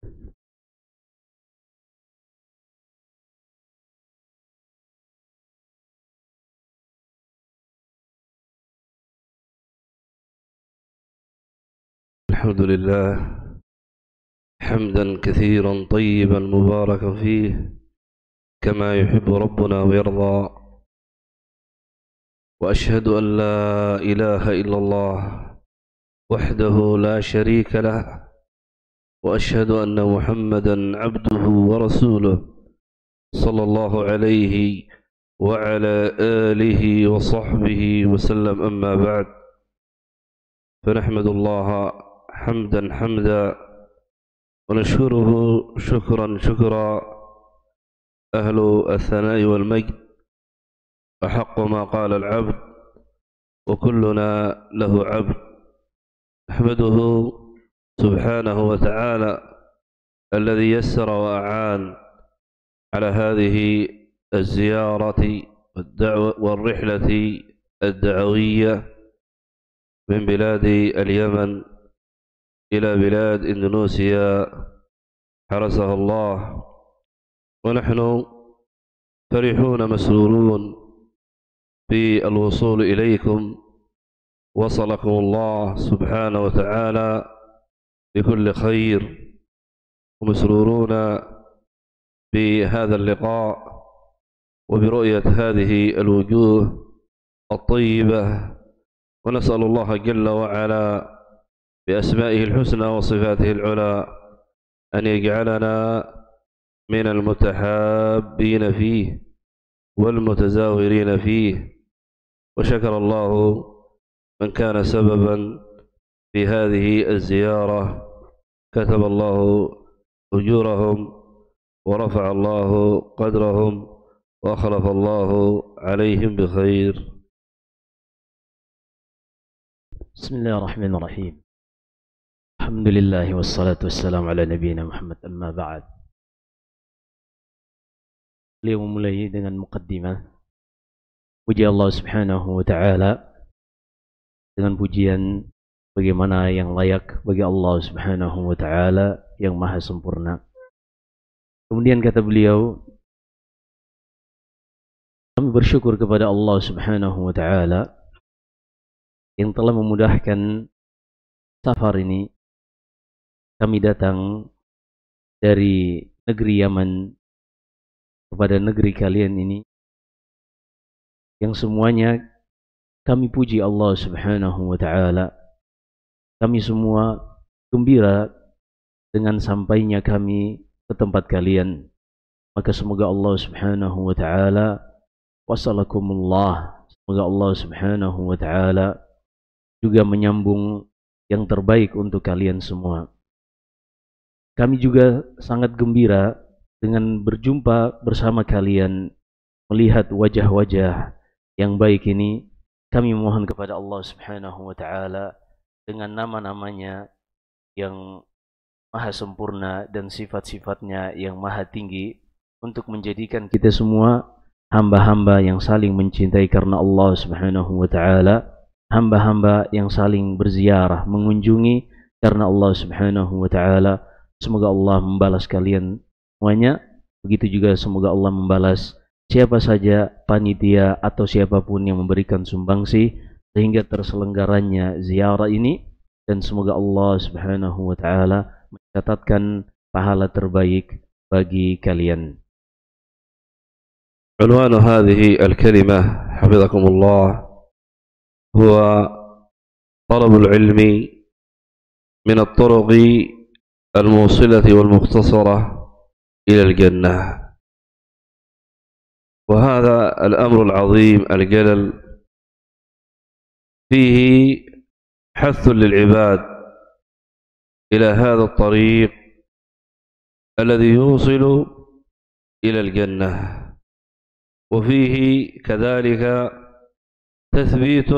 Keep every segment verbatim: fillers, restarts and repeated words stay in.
الحمد لله حمدا كثيرا طيبا مباركا فيه كما يحب ربنا ويرضى. وأشهد أن لا إله إلا الله وحده لا شريك له، وأشهد أن محمدا عبده ورسوله صلى الله عليه وعلى آله وصحبه وسلم. أما بعد، فنحمد الله حمدا حمدا ونشكره شكرا شكرا. أهل الثناء والمجد أحق ما قال العبد وكلنا له عبد. أحمده سبحانه وتعالى الذي يسر وأعان على هذه الزيارة والدعوة والرحلة الدعوية من بلاد اليمن إلى بلاد إندونيسيا، حرسها الله. ونحن فرحون مسرورون بالوصول إليكم. وصلكم الله سبحانه وتعالى بكل خير، ومسرورون بهذا اللقاء وبرؤية هذه الوجوه الطيبة. ونسأل الله جل وعلا بأسمائه الحسنى وصفاته العلى أن يجعلنا من المتحابين فيه والمتزاورين فيه. وشكر الله من كان سببا في هذه الزيارة، كتب الله أجورهم ورفع الله قدرهم وأخلف الله عليهم بخير. بسم الله الرحمن الرحيم. الحمد لله والصلاة والسلام على نبينا Muhammad. Amma ba'd. Beliau memulai dengan muqaddimah. Puji Allah Subhanahu wa taala dengan pujian bagaimana yang layak bagi Allah Subhanahu wa taala yang maha sempurna. Kemudian kata beliau, kami bersyukur kepada Allah Subhanahu wa taala yang telah memudahkan safar ini. Kami datang dari negeri Yaman kepada negeri kalian ini, yang semuanya kami puji Allah Subhanahu wa taala. Kami semua gembira dengan sampainya kami ke tempat kalian. Maka semoga Allah Subhanahu wa taala wasalakumullah, semoga Allah Subhanahu wa taala juga menyambung yang terbaik untuk kalian semua. Kami juga sangat gembira dengan berjumpa bersama kalian, melihat wajah-wajah yang baik ini. Kami mohon kepada Allah Subhanahu wa taala dengan nama-namanya yang maha sempurna dan sifat-sifatnya yang maha tinggi, untuk menjadikan kita semua hamba-hamba yang saling mencintai karena Allah Subhanahu wa taala, hamba-hamba yang saling berziarah, mengunjungi karena Allah Subhanahu wa taala. Semoga Allah membalas kalian semuanya. Begitu juga semoga Allah membalas siapa saja panitia atau siapapun yang memberikan sumbangsi sehingga terselenggaranya ziarah ini, dan semoga Allah Subhanahu wa taala mencatatkan pahala terbaik bagi kalian. عنوان هذه الكلمة حفظكم الله هو طلب العلم من الطرق الموصلة والمختصرة إلى الجنة. وهذا الأمر العظيم الجلل فيه حث للعباد إلى هذا الطريق الذي يوصل إلى الجنة، وفيه كذلك تثبيت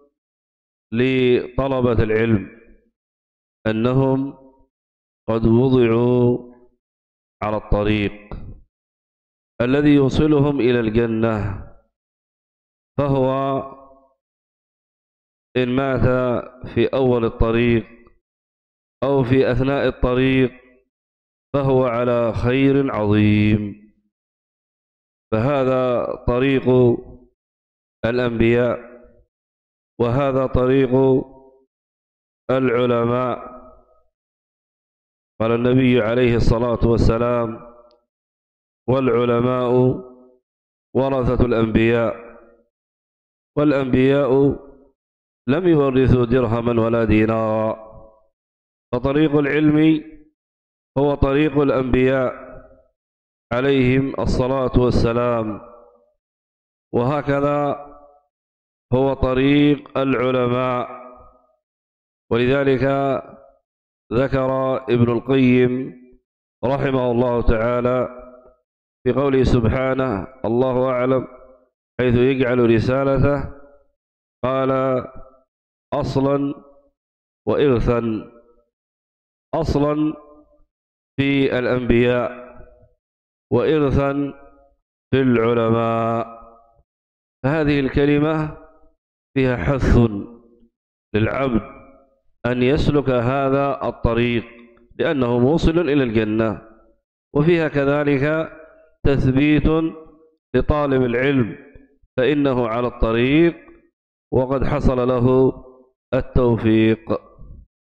لطلبة العلم أنهم قد وضعوا على الطريق الذي يوصلهم إلى الجنة. فهو إن مات في أول الطريق أو في أثناء الطريق فهو على خير عظيم. فهذا طريق الأنبياء، وهذا طريق العلماء. قال النبي عليه الصلاة والسلام: والعلماء ورثة الأنبياء، والأنبياء لم يورثوا درهما ولا دينارا. فطريق العلم هو طريق الأنبياء عليهم الصلاة والسلام، وهكذا هو طريق العلماء. ولذلك ذكر ابن القيم رحمه الله تعالى في قوله سبحانه: الله أعلم حيث يجعل رسالته، قال: أصلا وإرثا. أصلا في الأنبياء، وإرثا في العلماء. فهذه الكلمة فيها حث للعبد أن يسلك هذا الطريق، لأنه موصل إلى الجنة. وفيها كذلك تثبيت لطالب العلم، فإنه على الطريق وقد حصل له التوفيق.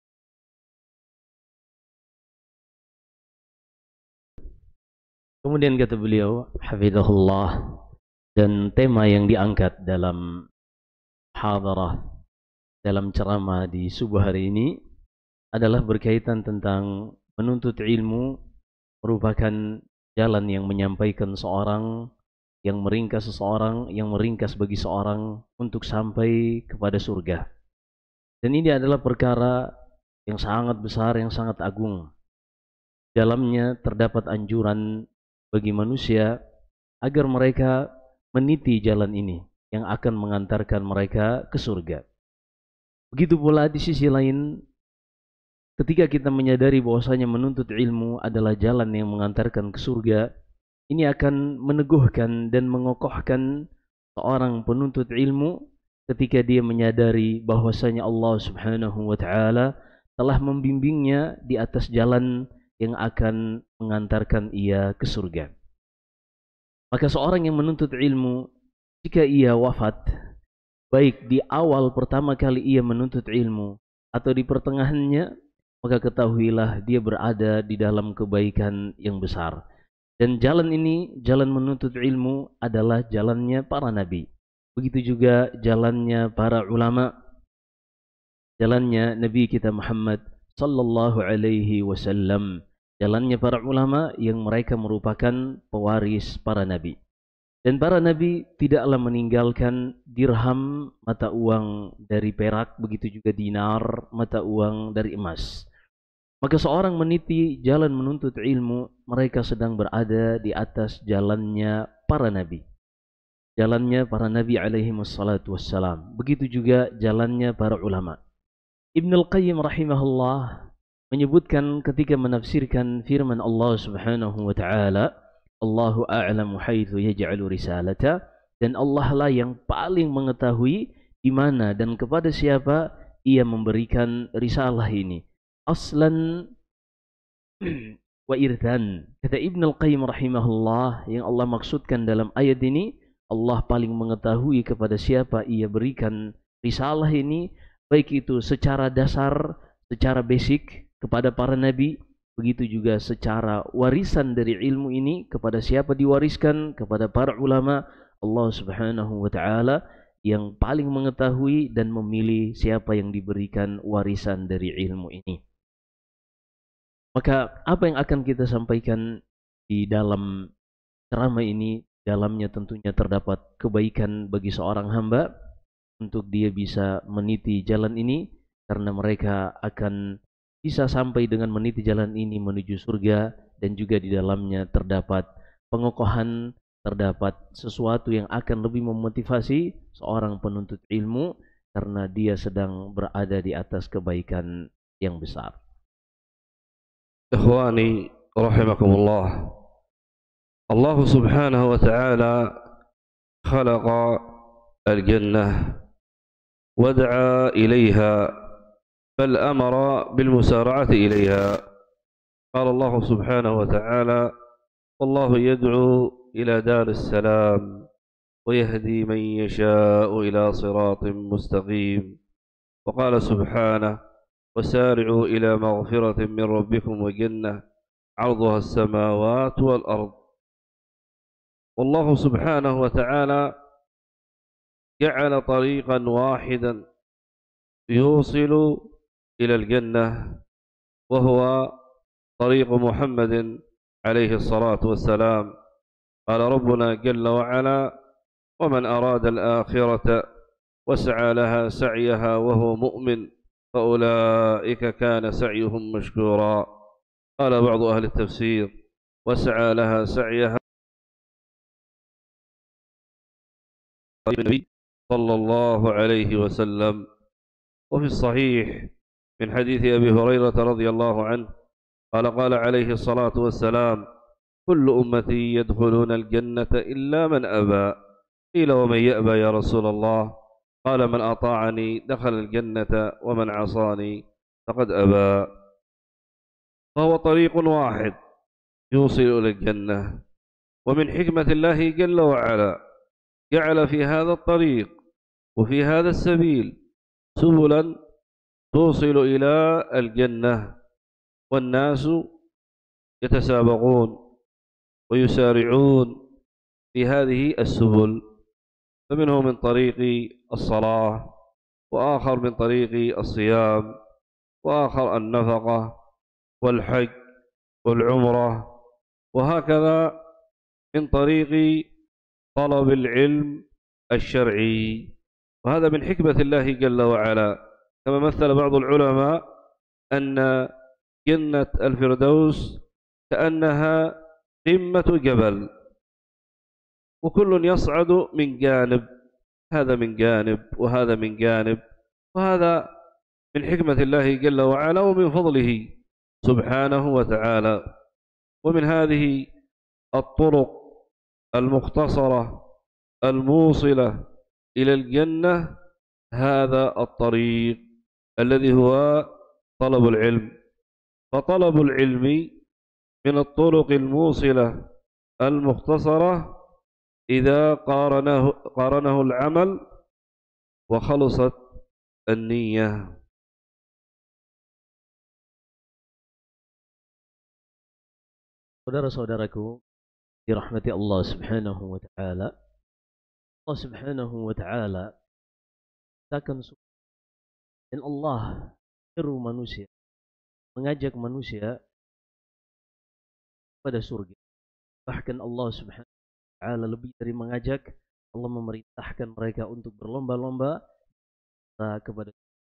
Kemudian kata beliau, hafizahullah, dan tema yang diangkat dalam hadarah, dalam ceramah di subuh hari ini adalah berkaitan tentang menuntut ilmu merupakan jalan yang menyampaikan seorang, yang meringkas seseorang, yang meringkas bagi seorang untuk sampai kepada surga. Dan ini adalah perkara yang sangat besar, yang sangat agung. Dalamnya terdapat anjuran bagi manusia agar mereka meniti jalan ini yang akan mengantarkan mereka ke surga. Begitu pula di sisi lain, ketika kita menyadari bahwasanya menuntut ilmu adalah jalan yang mengantarkan ke surga, ini akan meneguhkan dan mengokohkan seorang penuntut ilmu ketika dia menyadari bahwasanya Allah Subhanahu wa taala telah membimbingnya di atas jalan yang akan mengantarkan ia ke surga. Maka seorang yang menuntut ilmu, jika ia wafat, baik di awal pertama kali ia menuntut ilmu atau di pertengahannya, maka ketahuilah dia berada di dalam kebaikan yang besar. Dan jalan ini, jalan menuntut ilmu adalah jalannya para nabi. Begitu juga jalannya para ulama, jalannya Nabi kita Muhammad sallallahu alaihi wasallam, jalannya para ulama yang mereka merupakan pewaris para nabi. Dan para nabi tidaklah meninggalkan dirham, mata uang dari perak, begitu juga dinar, mata uang dari emas. Maka seorang meniti jalan menuntut ilmu, mereka sedang berada di atas jalannya para nabi, jalannya para nabi alaihi wassalatu wassalam. Begitu juga jalannya para ulama. Ibnul Qayyim rahimahullah menyebutkan ketika menafsirkan firman Allah Subhanahu wa taala, Allahu a'lamu haitsu yaj'alu risalata, dan Allah lah yang paling mengetahui di mana dan kepada siapa ia memberikan risalah ini. Aslan wa irthan. Kata Ibnul Qayyim rahimahullah, yang Allah maksudkan dalam ayat ini, Allah paling mengetahui kepada siapa ia berikan risalah ini, baik itu secara dasar, secara basic kepada para nabi, begitu juga secara warisan dari ilmu ini kepada siapa diwariskan, kepada para ulama. Allah Subhanahu wa taala yang paling mengetahui dan memilih siapa yang diberikan warisan dari ilmu ini. Maka apa yang akan kita sampaikan di dalam ceramah ini, dalamnya tentunya terdapat kebaikan bagi seorang hamba untuk dia bisa meniti jalan ini, karena mereka akan bisa sampai dengan meniti jalan ini menuju surga, dan juga di dalamnya terdapat pengokohan, terdapat sesuatu yang akan lebih memotivasi seorang penuntut ilmu karena dia sedang berada di atas kebaikan yang besar. Ikhwani rahimakumullah, Allah Subhanahu wa ta'ala khalaqa al-jannah ودعا إليها بل أمر بالمسارعة إليها. قال الله سبحانه وتعالى: والله يدعو إلى دار السلام ويهدي من يشاء إلى صراط مستقيم. وقال سبحانه: وسارعوا إلى مغفرة من ربكم وجنة عرضها السماوات والأرض. والله سبحانه وتعالى جعل طريقا واحدا يوصل إلى الجنة، وهو طريق محمد عليه الصلاة والسلام. قال ربنا جل وعلا: ومن أراد الآخرة وسعى لها سعيها وهو مؤمن فأولئك كان سعيهم مشكورا. قال بعض أهل التفسير: وسعى لها سعيها النبي صلى الله عليه وسلم. وفي الصحيح من حديث أبي هريرة رضي الله عنه قال: قال عليه الصلاة والسلام: كل أمتي يدخلون الجنة إلا من أبى. قيل: ومن يأبى يا رسول الله؟ قال: من أطاعني دخل الجنة ومن عصاني فقد أبى. فهو طريق واحد يوصل إلى الجنة. ومن حكمة الله جل وعلا جعل في هذا الطريق وفي هذا السبيل سبلا توصل إلى الجنة، والناس يتسابقون ويسارعون في هذه السبل، فمنهم من طريق الصلاة، وآخر من طريق الصيام، وآخر النفقة والحج والعمرة، وهكذا من طريق طلب العلم الشرعي. وهذا من حكمة الله جل وعلا، كما مثل بعض العلماء أن جنة الفردوس كأنها قمة جبل، وكل يصعد من جانب، هذا من جانب وهذا من جانب، وهذا من حكمة الله جل وعلا ومن فضله سبحانه وتعالى. ومن هذه الطرق المختصرة الموصلة إلى الجنة هذا الطريق الذي هو طلب العلم. فطلب العلم من الطرق الموصلة المختصرة إذا قارنه, قارنه العمل وخلصت النية. Saudara-saudaraku dirahmati Allah Subhanahu wa taala. Allah Subhanahu wa taala akan dan Allah seru manusia, mengajak manusia pada surga. Bahkan Allah Subhanahu wa taala lebih dari mengajak, Allah memerintahkan mereka untuk berlomba-lomba kepada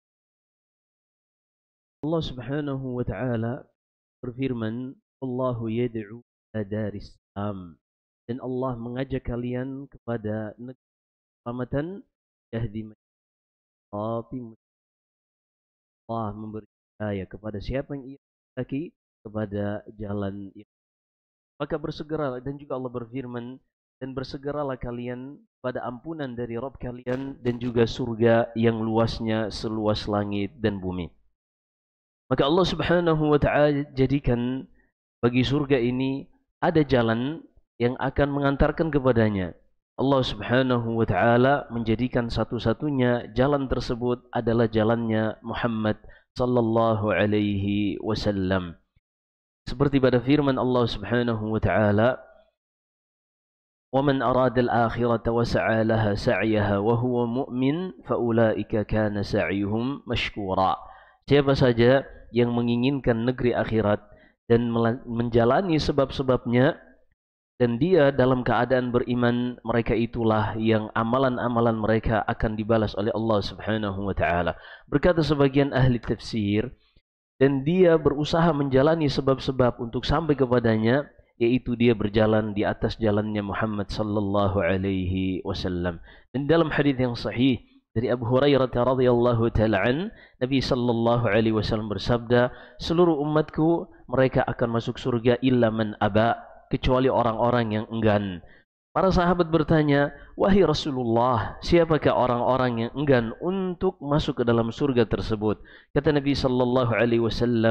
Allah Subhanahu wa taala berfirman, Allahu yad'u ila daris salam, dan Allah mengajak kalian kepada negeri keselamatan, yahdi man yashaa. Allah memberi hidayah kepada siapa yang ia kehendaki kepada jalan yang. Maka bersegeralah, dan juga Allah berfirman, dan bersegeralah kalian pada ampunan dari Rabb kalian dan juga surga yang luasnya seluas langit dan bumi. Maka Allah Subhanahu wa taala jadikan bagi surga ini ada jalan yang akan mengantarkan kepadanya. Allah Subhanahu wa taala menjadikan satu-satunya jalan tersebut adalah jalannya Muhammad sallallahu alaihi wasallam. Seperti pada firman Allah Subhanahu wa taala, "Wa man arada al-akhirata wa sa'a laha sa'yaha wa huwa mu'min fa ulaika kana sa'yuhum mashkura." Siapa saja yang menginginkan negeri akhirat dan menjalani sebab-sebabnya dan dia dalam keadaan beriman, mereka itulah yang amalan-amalan mereka akan dibalas oleh Allah Subhanahu wa taala. Berkata sebagian ahli tafsir, dan dia berusaha menjalani sebab-sebab untuk sampai kepadanya, yaitu dia berjalan di atas jalannya Muhammad sallallahu alaihi wasallam. Dan dalam hadis yang sahih dari Abu Hurairah radhiyallahu taala an, Nabi sallallahu alaihi wasallam bersabda, seluruh umatku mereka akan masuk surga illa man aba, kecuali orang-orang yang enggan. Para sahabat bertanya, wahai Rasulullah, siapakah orang-orang yang enggan untuk masuk ke dalam surga tersebut? Kata Nabi sallallahu alaihi wasallam,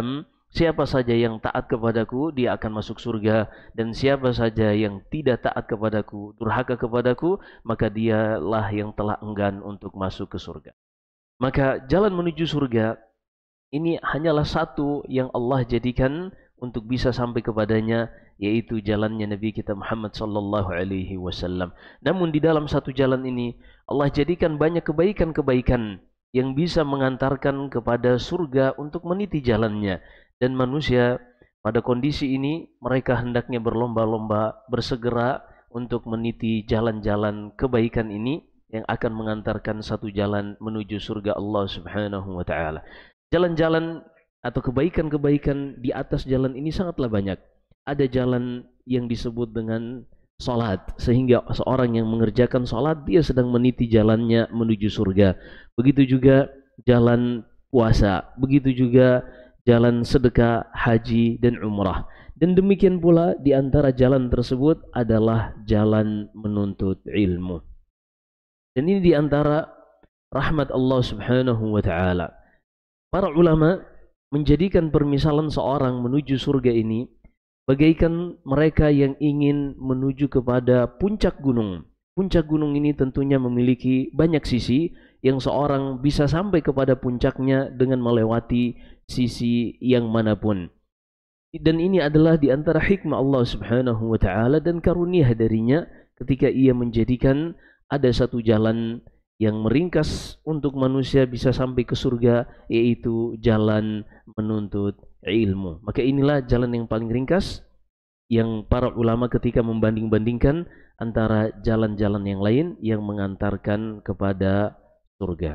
Siapa saja yang taat kepadaku, dia akan masuk surga. Dan siapa saja yang tidak taat kepadaku, durhaka kepadaku, maka dialah yang telah enggan untuk masuk ke surga. Maka jalan menuju surga ini hanyalah satu yang Allah jadikan untuk bisa sampai kepadanya, yaitu jalannya Nabi kita Muhammad sallallahu alaihi wasallam. Namun di dalam satu jalan ini Allah jadikan banyak kebaikan-kebaikan yang bisa mengantarkan kepada surga untuk meniti jalannya. Dan manusia pada kondisi ini mereka hendaknya berlomba-lomba, bersegera untuk meniti jalan-jalan kebaikan ini yang akan mengantarkan satu jalan menuju surga Allah Subhanahu wa taala. Jalan-jalan atau kebaikan-kebaikan di atas jalan ini sangatlah banyak. Ada jalan yang disebut dengan salat, sehingga seorang yang mengerjakan salat dia sedang meniti jalannya menuju surga. Begitu juga jalan puasa, begitu juga jalan sedekah, haji dan umrah. Dan demikian pula di antara jalan tersebut adalah jalan menuntut ilmu. Dan ini di antara rahmat Allah Subhanahu wa taala. Para ulama menjadikan permisalan seorang menuju surga ini bagaikan mereka yang ingin menuju kepada puncak gunung. Puncak gunung ini tentunya memiliki banyak sisi yang seorang bisa sampai kepada puncaknya dengan melewati sisi yang manapun. Dan ini adalah di antara hikmah Allah Subhanahu wa taala dan karunia darinya ketika ia menjadikan ada satu jalan yang meringkas untuk manusia bisa sampai ke surga, yaitu jalan menuntut ilmu. Maka inilah jalan yang paling ringkas yang para ulama ketika membanding-bandingkan antara jalan-jalan yang lain yang mengantarkan kepada surga.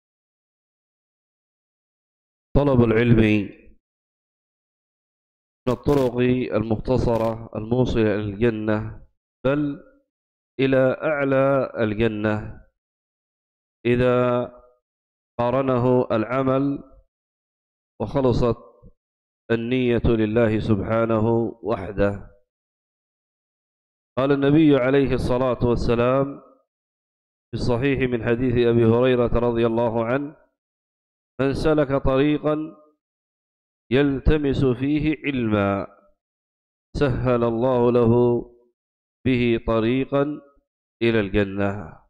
طلب العلم من الطرق المختصرة الموصلة إلى الجنة بل إلى أعلى الجنة إذا قارنه العمل وخلصت النية لله سبحانه وحده. قال النبي عليه الصلاة والسلام في الصحيح من حديث أبي هريرة رضي الله عنه: من سلك طريقا يلتمس فيه علما سهل الله له به طريقا إلى الجنة.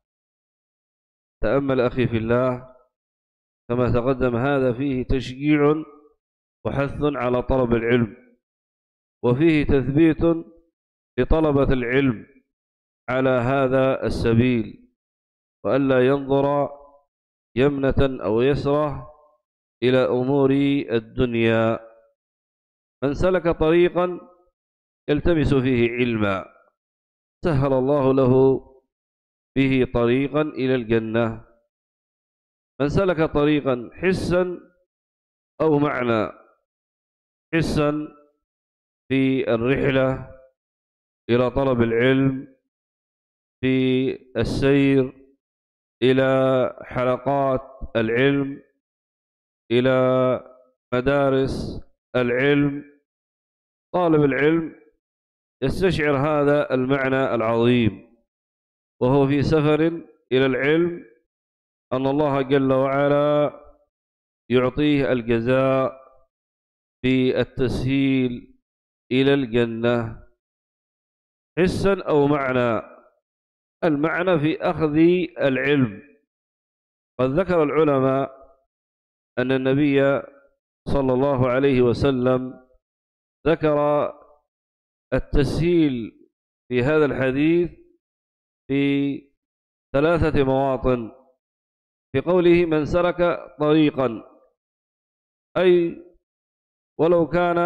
تأمل أخي في الله، كما تقدم هذا فيه تشجيع وحث على طلب العلم، وفيه تثبيت لطلبة العلم على هذا السبيل، وألا ينظر يمنة أو يسرة إلى أمور الدنيا. من سلك طريقا يلتمس فيه علما سهل الله له به طريقا إلى الجنة. من سلك طريقا حسا أو معنى، حسا في الرحلة إلى طلب العلم، في السير إلى حلقات العلم، إلى مدارس العلم، طالب العلم يستشعر هذا المعنى العظيم وهو في سفر إلى العلم أن الله جل وعلا يعطيه الجزاء في التسهيل إلى الجنة حسا أو معنى. المعنى في أخذ العلم. قد ذكر العلماء أن النبي صلى الله عليه وسلم ذكر التسهيل في هذا الحديث في ثلاثة مواطن. في قوله: من سلك طريقا، أي ولو كان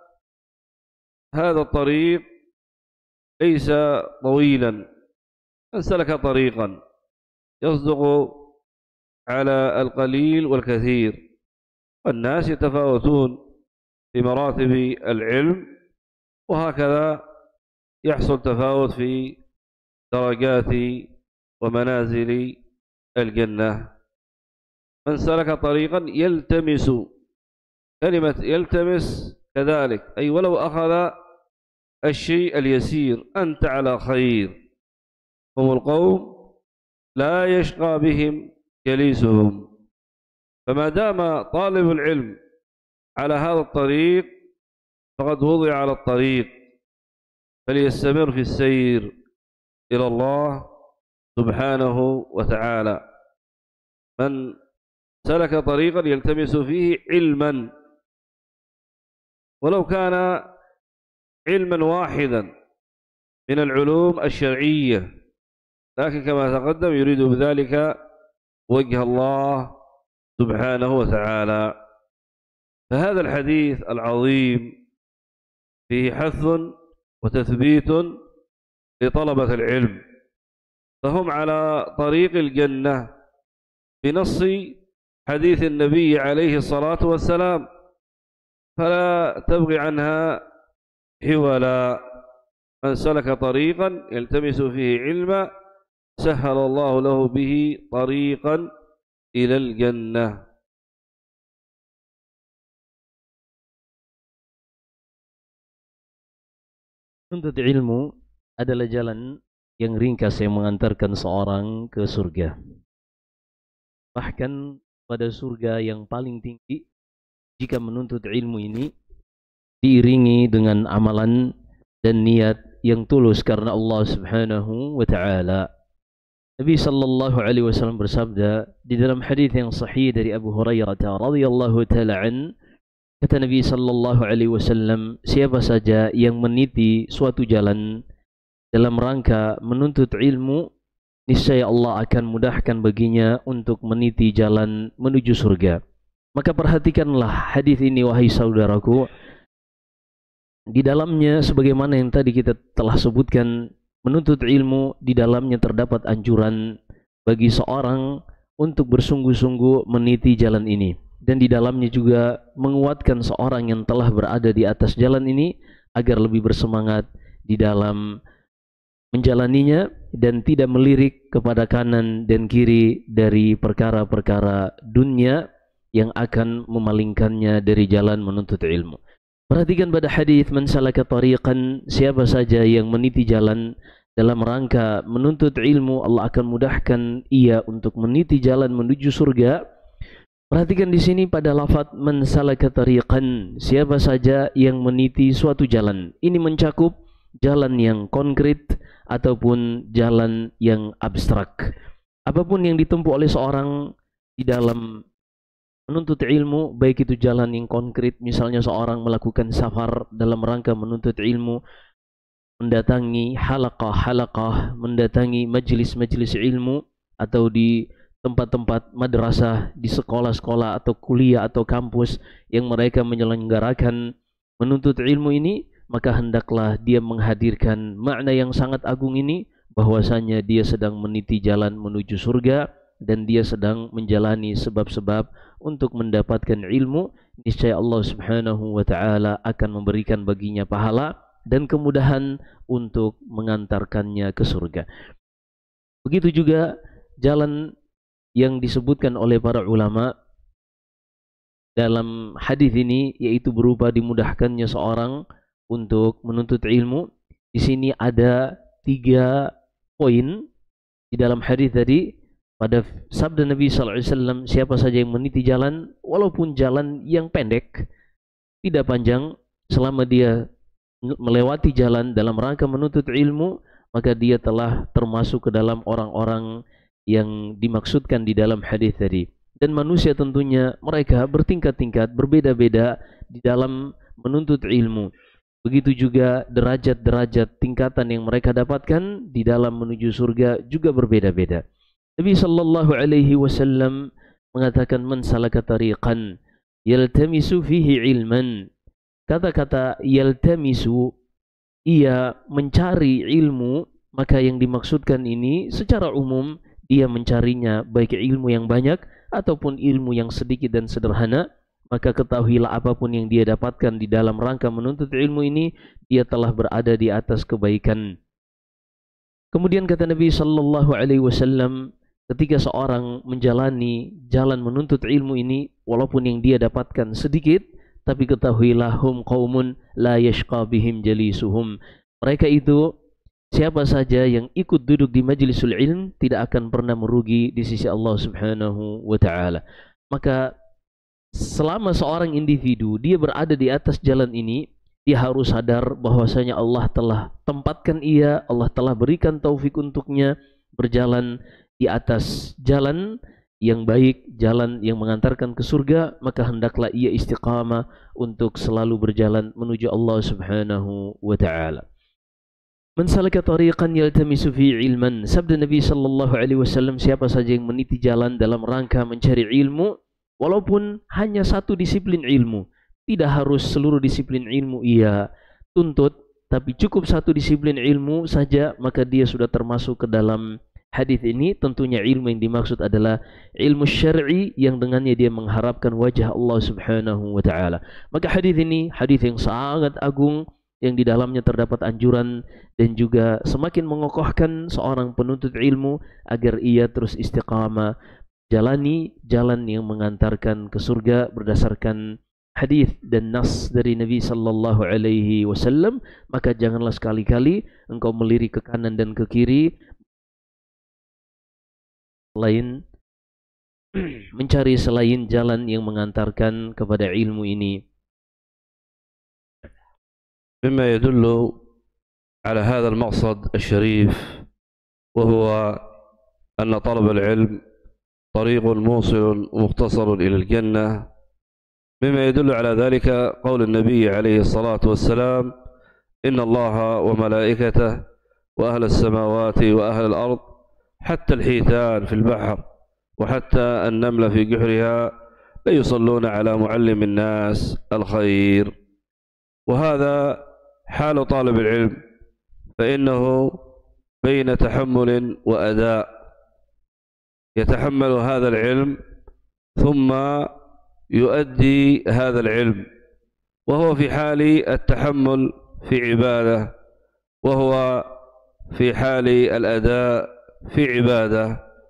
هذا الطريق ليس طويلا، من سلك طريقا يصدق على القليل والكثير، والناس يتفاوتون في مراتب العلم، وهكذا يحصل تفاوت في درجات ومنازل الجنة. من سلك طريقا يلتمس، كلمة يلتمس كذلك، أي ولو أخذ الشيء اليسير، أنت على خير. هم القوم لا يشقى بهم جليسهم. فما دام طالب العلم على هذا الطريق فقد وضع على الطريق، فليستمر في السير إلى الله سبحانه وتعالى. من سلك طريقا يلتمس فيه علما ولو كان علما واحدا من العلوم الشرعية، لكن كما تقدم يريد بذلك وجه الله سبحانه وتعالى. فهذا الحديث العظيم فيه حث وتثبيت لطلبة العلم، فهم على طريق الجنة بنص حديث النبي عليه الصلاة والسلام، فلا تبغي عنها حولا. من سلك طريقا يلتمس فيه علما سهل الله له به طريقا إلى الجنة. Menuntut ilmu adalah jalan yang ringkas yang mengantarkan seorang ke surga. Bahkan pada surga yang paling tinggi, jika menuntut ilmu ini diiringi dengan amalan dan niat yang tulus karena Allah Subhanahu wa taala. Nabi sallallahu alaihi wasallam bersabda di dalam hadis yang sahih dari Abu Hurairah radhiyallahu taala an, kata Nabi sallallahu alaihi wasallam, siapa saja yang meniti suatu jalan dalam rangka menuntut ilmu, niscaya Allah akan mudahkan baginya untuk meniti jalan menuju surga. Maka perhatikanlah hadis ini wahai saudaraku. Di dalamnya sebagaimana yang tadi kita telah sebutkan, menuntut ilmu di dalamnya terdapat anjuran bagi seorang untuk bersungguh-sungguh meniti jalan ini, dan di dalamnya juga menguatkan seorang yang telah berada di atas jalan ini agar lebih bersemangat di dalam menjalaninya dan tidak melirik kepada kanan dan kiri dari perkara-perkara dunia yang akan memalingkannya dari jalan menuntut ilmu. Perhatikan pada hadis, man salaka tariqan, siapa saja yang meniti jalan dalam rangka menuntut ilmu, Allah akan mudahkan ia untuk meniti jalan menuju surga. Perhatikan di sini pada lafaz man salaka tariqan, siapa saja yang meniti suatu jalan. Ini mencakup jalan yang konkret ataupun jalan yang abstrak. Apapun yang ditempuh oleh seorang di dalam menuntut ilmu, baik itu jalan yang konkret, misalnya seorang melakukan safar dalam rangka menuntut ilmu, mendatangi halaqah-halaqah, mendatangi majlis-majlis ilmu, atau di tempat-tempat madrasah, di sekolah-sekolah atau kuliah atau kampus yang mereka menyelenggarakan menuntut ilmu ini, maka hendaklah dia menghadirkan makna yang sangat agung ini, bahwasanya dia sedang meniti jalan menuju surga dan dia sedang menjalani sebab-sebab untuk mendapatkan ilmu. Niscaya Allah Subhanahu wa taala akan memberikan baginya pahala dan kemudahan untuk mengantarkannya ke surga. Begitu juga jalan yang disebutkan oleh para ulama dalam hadis ini, yaitu berupa dimudahkannya seorang untuk menuntut ilmu. Di sini ada tiga poin di dalam hadis tadi. Pada sabda Nabi sallallahu alaihi wasallam, siapa saja yang meniti jalan, walaupun jalan yang pendek, tidak panjang, selama dia melewati jalan dalam rangka menuntut ilmu, maka dia telah termasuk ke dalam orang-orang yang dimaksudkan di dalam hadis tadi. Dan manusia tentunya mereka bertingkat-tingkat, berbeda-beda di dalam menuntut ilmu. Begitu juga derajat-derajat tingkatan yang mereka dapatkan di dalam menuju surga juga berbeda-beda. Nabi sallallahu alaihi wasallam mengatakan, man salaka tariqan yaltamisu fihi ilman. Kata-kata yaltamisu, ia mencari ilmu, maka yang dimaksudkan ini secara umum dia mencarinya baik ilmu yang banyak ataupun ilmu yang sedikit dan sederhana. Maka ketahuilah apapun yang dia dapatkan di dalam rangka menuntut ilmu ini, dia telah berada di atas kebaikan. Kemudian kata Nabi sallallahu alaihi wasallam, ketika seorang menjalani jalan menuntut ilmu ini, walaupun yang dia dapatkan sedikit, tapi ketahuilah hum qaumun la yashqa bihim jalisuhum. Mereka itu, siapa saja yang ikut duduk di majlisul ilm, tidak akan pernah merugi di sisi Allah Subhanahu wa taala. Maka selama seorang individu dia berada di atas jalan ini, dia harus sadar bahwasanya Allah telah tempatkan ia, Allah telah berikan taufik untuknya berjalan di atas jalan yang baik, jalan yang mengantarkan ke surga, maka hendaklah ia istiqamah untuk selalu berjalan menuju Allah Subhanahu wa taala. Man salaka tariqan yaltamisu fi ilman, sabda Nabi sallallahu alaihi wasallam, siapa saja yang meniti jalan dalam rangka mencari ilmu, walaupun hanya satu disiplin ilmu, tidak harus seluruh disiplin ilmu ia tuntut, tapi cukup satu disiplin ilmu saja, maka dia sudah termasuk ke dalam hadis ini. Tentunya ilmu yang dimaksud adalah ilmu syar'i yang dengannya dia mengharapkan wajah Allah Subhanahu wa taala. Maka hadis ini hadis yang sangat agung, yang di dalamnya terdapat anjuran dan juga semakin mengokohkan seorang penuntut ilmu agar ia terus istiqamah jalani jalan yang mengantarkan ke surga berdasarkan hadis dan nas dari Nabi sallallahu alaihi wasallam. Maka janganlah sekali-kali engkau melirik ke kanan dan ke kiri lain mencari selain jalan yang mengantarkan kepada ilmu ini. مما يدل على هذا المقصد الشريف وهو أن طلب العلم طريق موصل مختصر إلى الجنة. مما يدل على ذلك قول النبي عليه الصلاة والسلام: إن الله وملائكته وأهل السماوات وأهل الأرض حتى الحيتان في البحر وحتى النمل في جحرها ليصلون على معلم الناس الخير. وهذا حال طالب العلم، فإنه بين تحمل وأداء، يتحمل هذا العلم ثم يؤدي هذا العلم، وهو في حال التحمل في عبادة، وهو في حال الأداء في عبادة.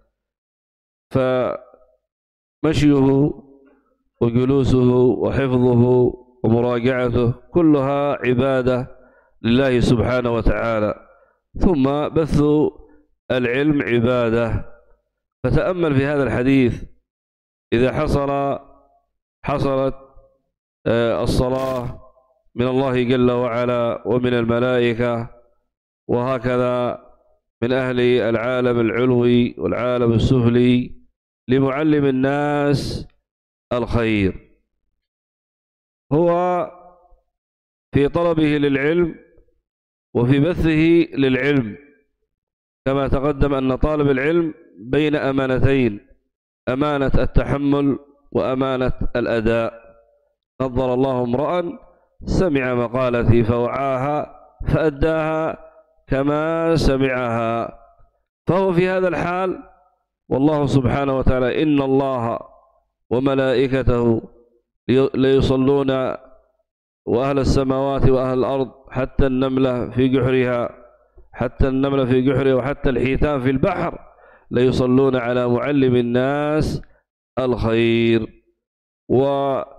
فمشيه وجلوسه وحفظه ومراجعته كلها عبادة لله سبحانه وتعالى، ثم بث العلم عبادة. فتأمل في هذا الحديث، إذا حصل حصلت الصلاة من الله جل وعلا ومن الملائكة وهكذا من أهل العالم العلوي والعالم السفلي لمعلم الناس الخير، هو في طلبه للعلم وفي بثه للعلم. كما تقدم أن طالب العلم بين أمانتين: أمانة التحمل وأمانة الأداء. نظر الله امرأ سمع مقالتي فوعاها فأداها كما سمعها. فهو في هذا الحال، والله سبحانه وتعالى: إن الله وملائكته ليصلون وأهل السماوات وأهل الأرض حتى النملة في جحرها حتى النملة في جحرها وحتى الحيتان في البحر ليصلون على معلم الناس الخير. وأسوة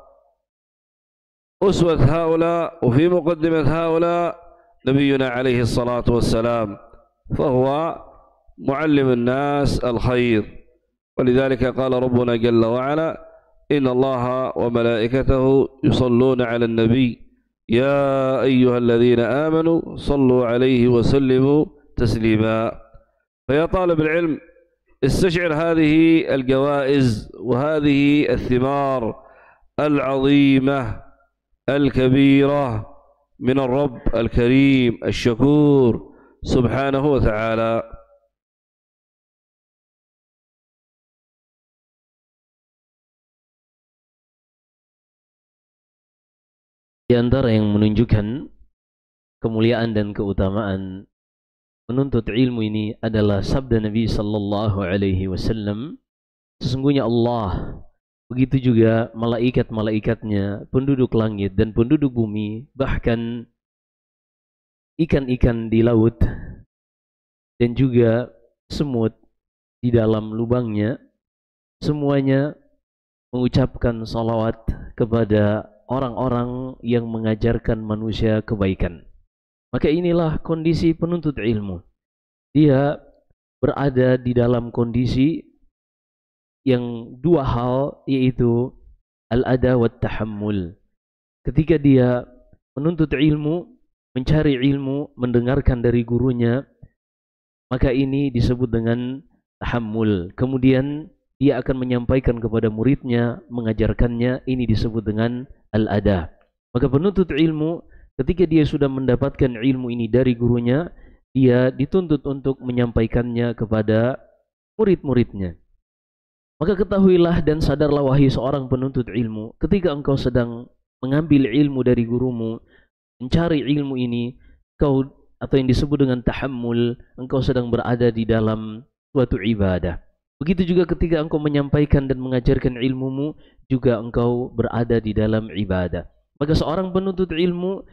هؤلاء وفي مقدمة هؤلاء نبينا عليه الصلاة والسلام، فهو معلم الناس الخير. ولذلك قال ربنا جل وعلا: إن الله وملائكته يصلون على النبي يا أيها الذين آمنوا صلوا عليه وسلموا تسليما. فيا طالب العلم، استشعر هذه الجوائز وهذه الثمار العظيمة الكبيرة من الرب الكريم الشكور سبحانه وتعالى. Di antara yang menunjukkan kemuliaan dan keutamaan menuntut ilmu ini adalah sabda Nabi sallallahu alaihi wasallam, sesungguhnya Allah, begitu juga malaikat-malaikatnya, penduduk langit dan penduduk bumi, bahkan ikan-ikan di laut dan juga semut di dalam lubangnya, semuanya mengucapkan salawat kepada orang-orang yang mengajarkan manusia kebaikan. Maka inilah kondisi penuntut ilmu. Dia berada di dalam kondisi yang dua hal, yaitu al-ada wat tahammul. Ketika dia menuntut ilmu, mencari ilmu, mendengarkan dari gurunya, maka ini disebut dengan tahammul. Kemudian dia akan menyampaikan kepada muridnya, mengajarkannya, ini disebut dengan al-ada. Maka penuntut ilmu, ketika dia sudah mendapatkan ilmu ini dari gurunya, dia dituntut untuk menyampaikannya kepada murid-muridnya. Maka ketahuilah dan sadarlah wahai seorang penuntut ilmu, ketika engkau sedang mengambil ilmu dari gurumu, mencari ilmu ini, kau atau yang disebut dengan tahammul, engkau sedang berada di dalam suatu ibadah. Begitu juga ketika engkau menyampaikan dan mengajarkan ilmumu, juga engkau berada di dalam ibadah. Maka seorang penuntut ilmu,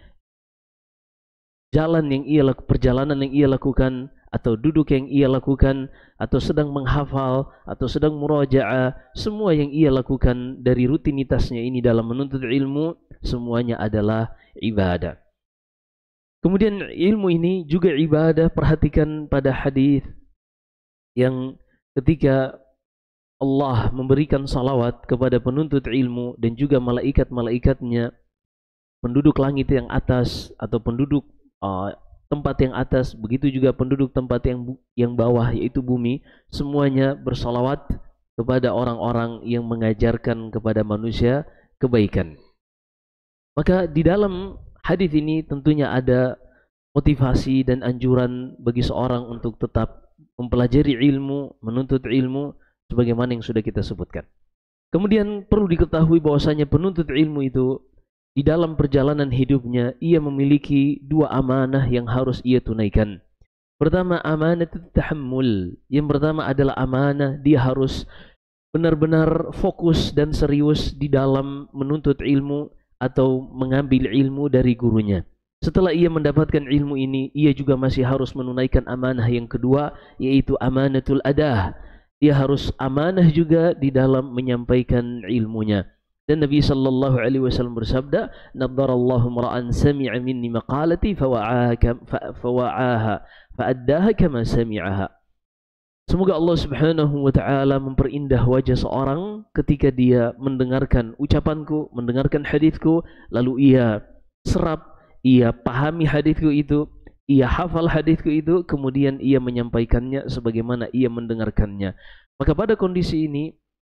jalan yang ia lakukan, perjalanan yang ia lakukan, atau duduk yang ia lakukan, atau sedang menghafal, atau sedang murajaah, semua yang ia lakukan dari rutinitasnya ini dalam menuntut ilmu, semuanya adalah ibadah. Kemudian ilmu ini juga ibadah. Perhatikan pada hadis yang ketika Allah memberikan salawat kepada penuntut ilmu dan juga malaikat-malaikatnya, penduduk langit yang atas atau penduduk uh, tempat yang atas, begitu juga penduduk tempat yang yang bawah yaitu bumi, semuanya bersalawat kepada orang-orang yang mengajarkan kepada manusia kebaikan. Maka di dalam hadis ini tentunya ada motivasi dan anjuran bagi seorang untuk tetap mempelajari ilmu, menuntut ilmu sebagaimana yang sudah kita sebutkan. Kemudian perlu diketahui bahwasanya penuntut ilmu itu di dalam perjalanan hidupnya, ia memiliki dua amanah yang harus ia tunaikan. Pertama, amanah tahammul. Yang pertama adalah amanah dia harus benar-benar fokus dan serius di dalam menuntut ilmu atau mengambil ilmu dari gurunya. Setelah ia mendapatkan ilmu ini, ia juga masih harus menunaikan amanah yang kedua, yaitu amanatul adah. Dia harus amanah juga di dalam menyampaikan ilmunya. Dan Nabi sallallahu alaihi wasallam bersabda, "Naddarallahu mar'an sami'a minni maqalati fawa'aha fawa'aha fa'addaha kama sami'aha." Semoga Allah Subhanahu wa taala memperindah wajah seorang ketika dia mendengarkan ucapanku, mendengarkan hadisku, lalu ia serap, ia pahami hadisku itu, ia hafal hadisku itu, kemudian ia menyampaikannya sebagaimana ia mendengarkannya. Maka pada kondisi ini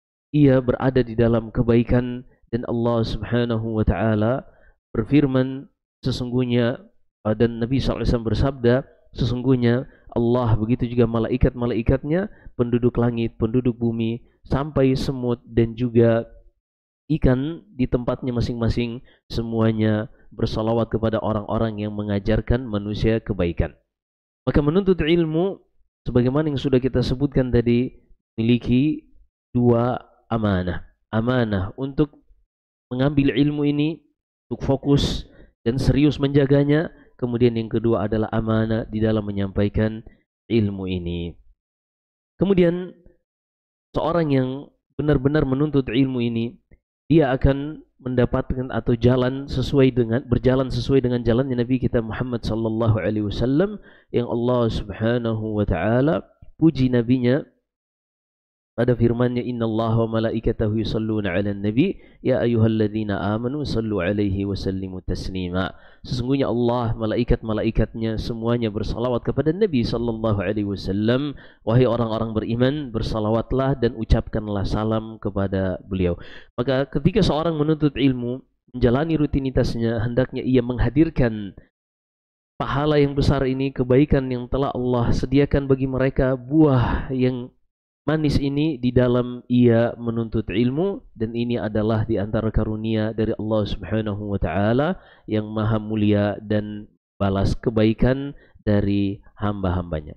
ia berada di dalam kebaikan, dan Allah Subhanahu wa taala berfirman, sesungguhnya, dan Nabi sallallahu alaihi wasallam bersabda, sesungguhnya Allah, begitu juga malaikat-malaikatnya, penduduk langit, penduduk bumi, sampai semut dan juga ikan di tempatnya masing-masing, semuanya bersalawat kepada orang-orang yang mengajarkan manusia kebaikan. Maka menuntut ilmu, sebagaimana yang sudah kita sebutkan tadi, memiliki dua amanah. Amanah untuk mengambil ilmu ini, untuk fokus dan serius menjaganya. Kemudian yang kedua adalah amanah di dalam menyampaikan ilmu ini. Kemudian seorang yang benar-benar menuntut ilmu ini, dia akan mendapatkan atau jalan sesuai dengan berjalan sesuai dengan jalannya Nabi kita Muhammad sallallahu alaihi wasallam, yang Allah Subhanahu wa taala puji nabinya pada firman-Nya, innallaha wa malaikatahu yusholluna 'alan nabi ya ayyuhalladzina amanu shallu 'alaihi wa sallimu taslima. Sesungguhnya Allah, malaikat-malaikatnya semuanya bersalawat kepada Nabi sallallahu alaihi wasallam. Wahai orang-orang beriman, bersalawatlah dan ucapkanlah salam kepada beliau. Maka ketika seorang menuntut ilmu, menjalani rutinitasnya, hendaknya ia menghadirkan pahala yang besar ini, kebaikan yang telah Allah sediakan bagi mereka, buah yang manis ini di dalam ia menuntut ilmu. Dan ini adalah di antara karunia dari Allah Subhanahu wa taala yang maha mulia dan balas kebaikan dari hamba-hambanya.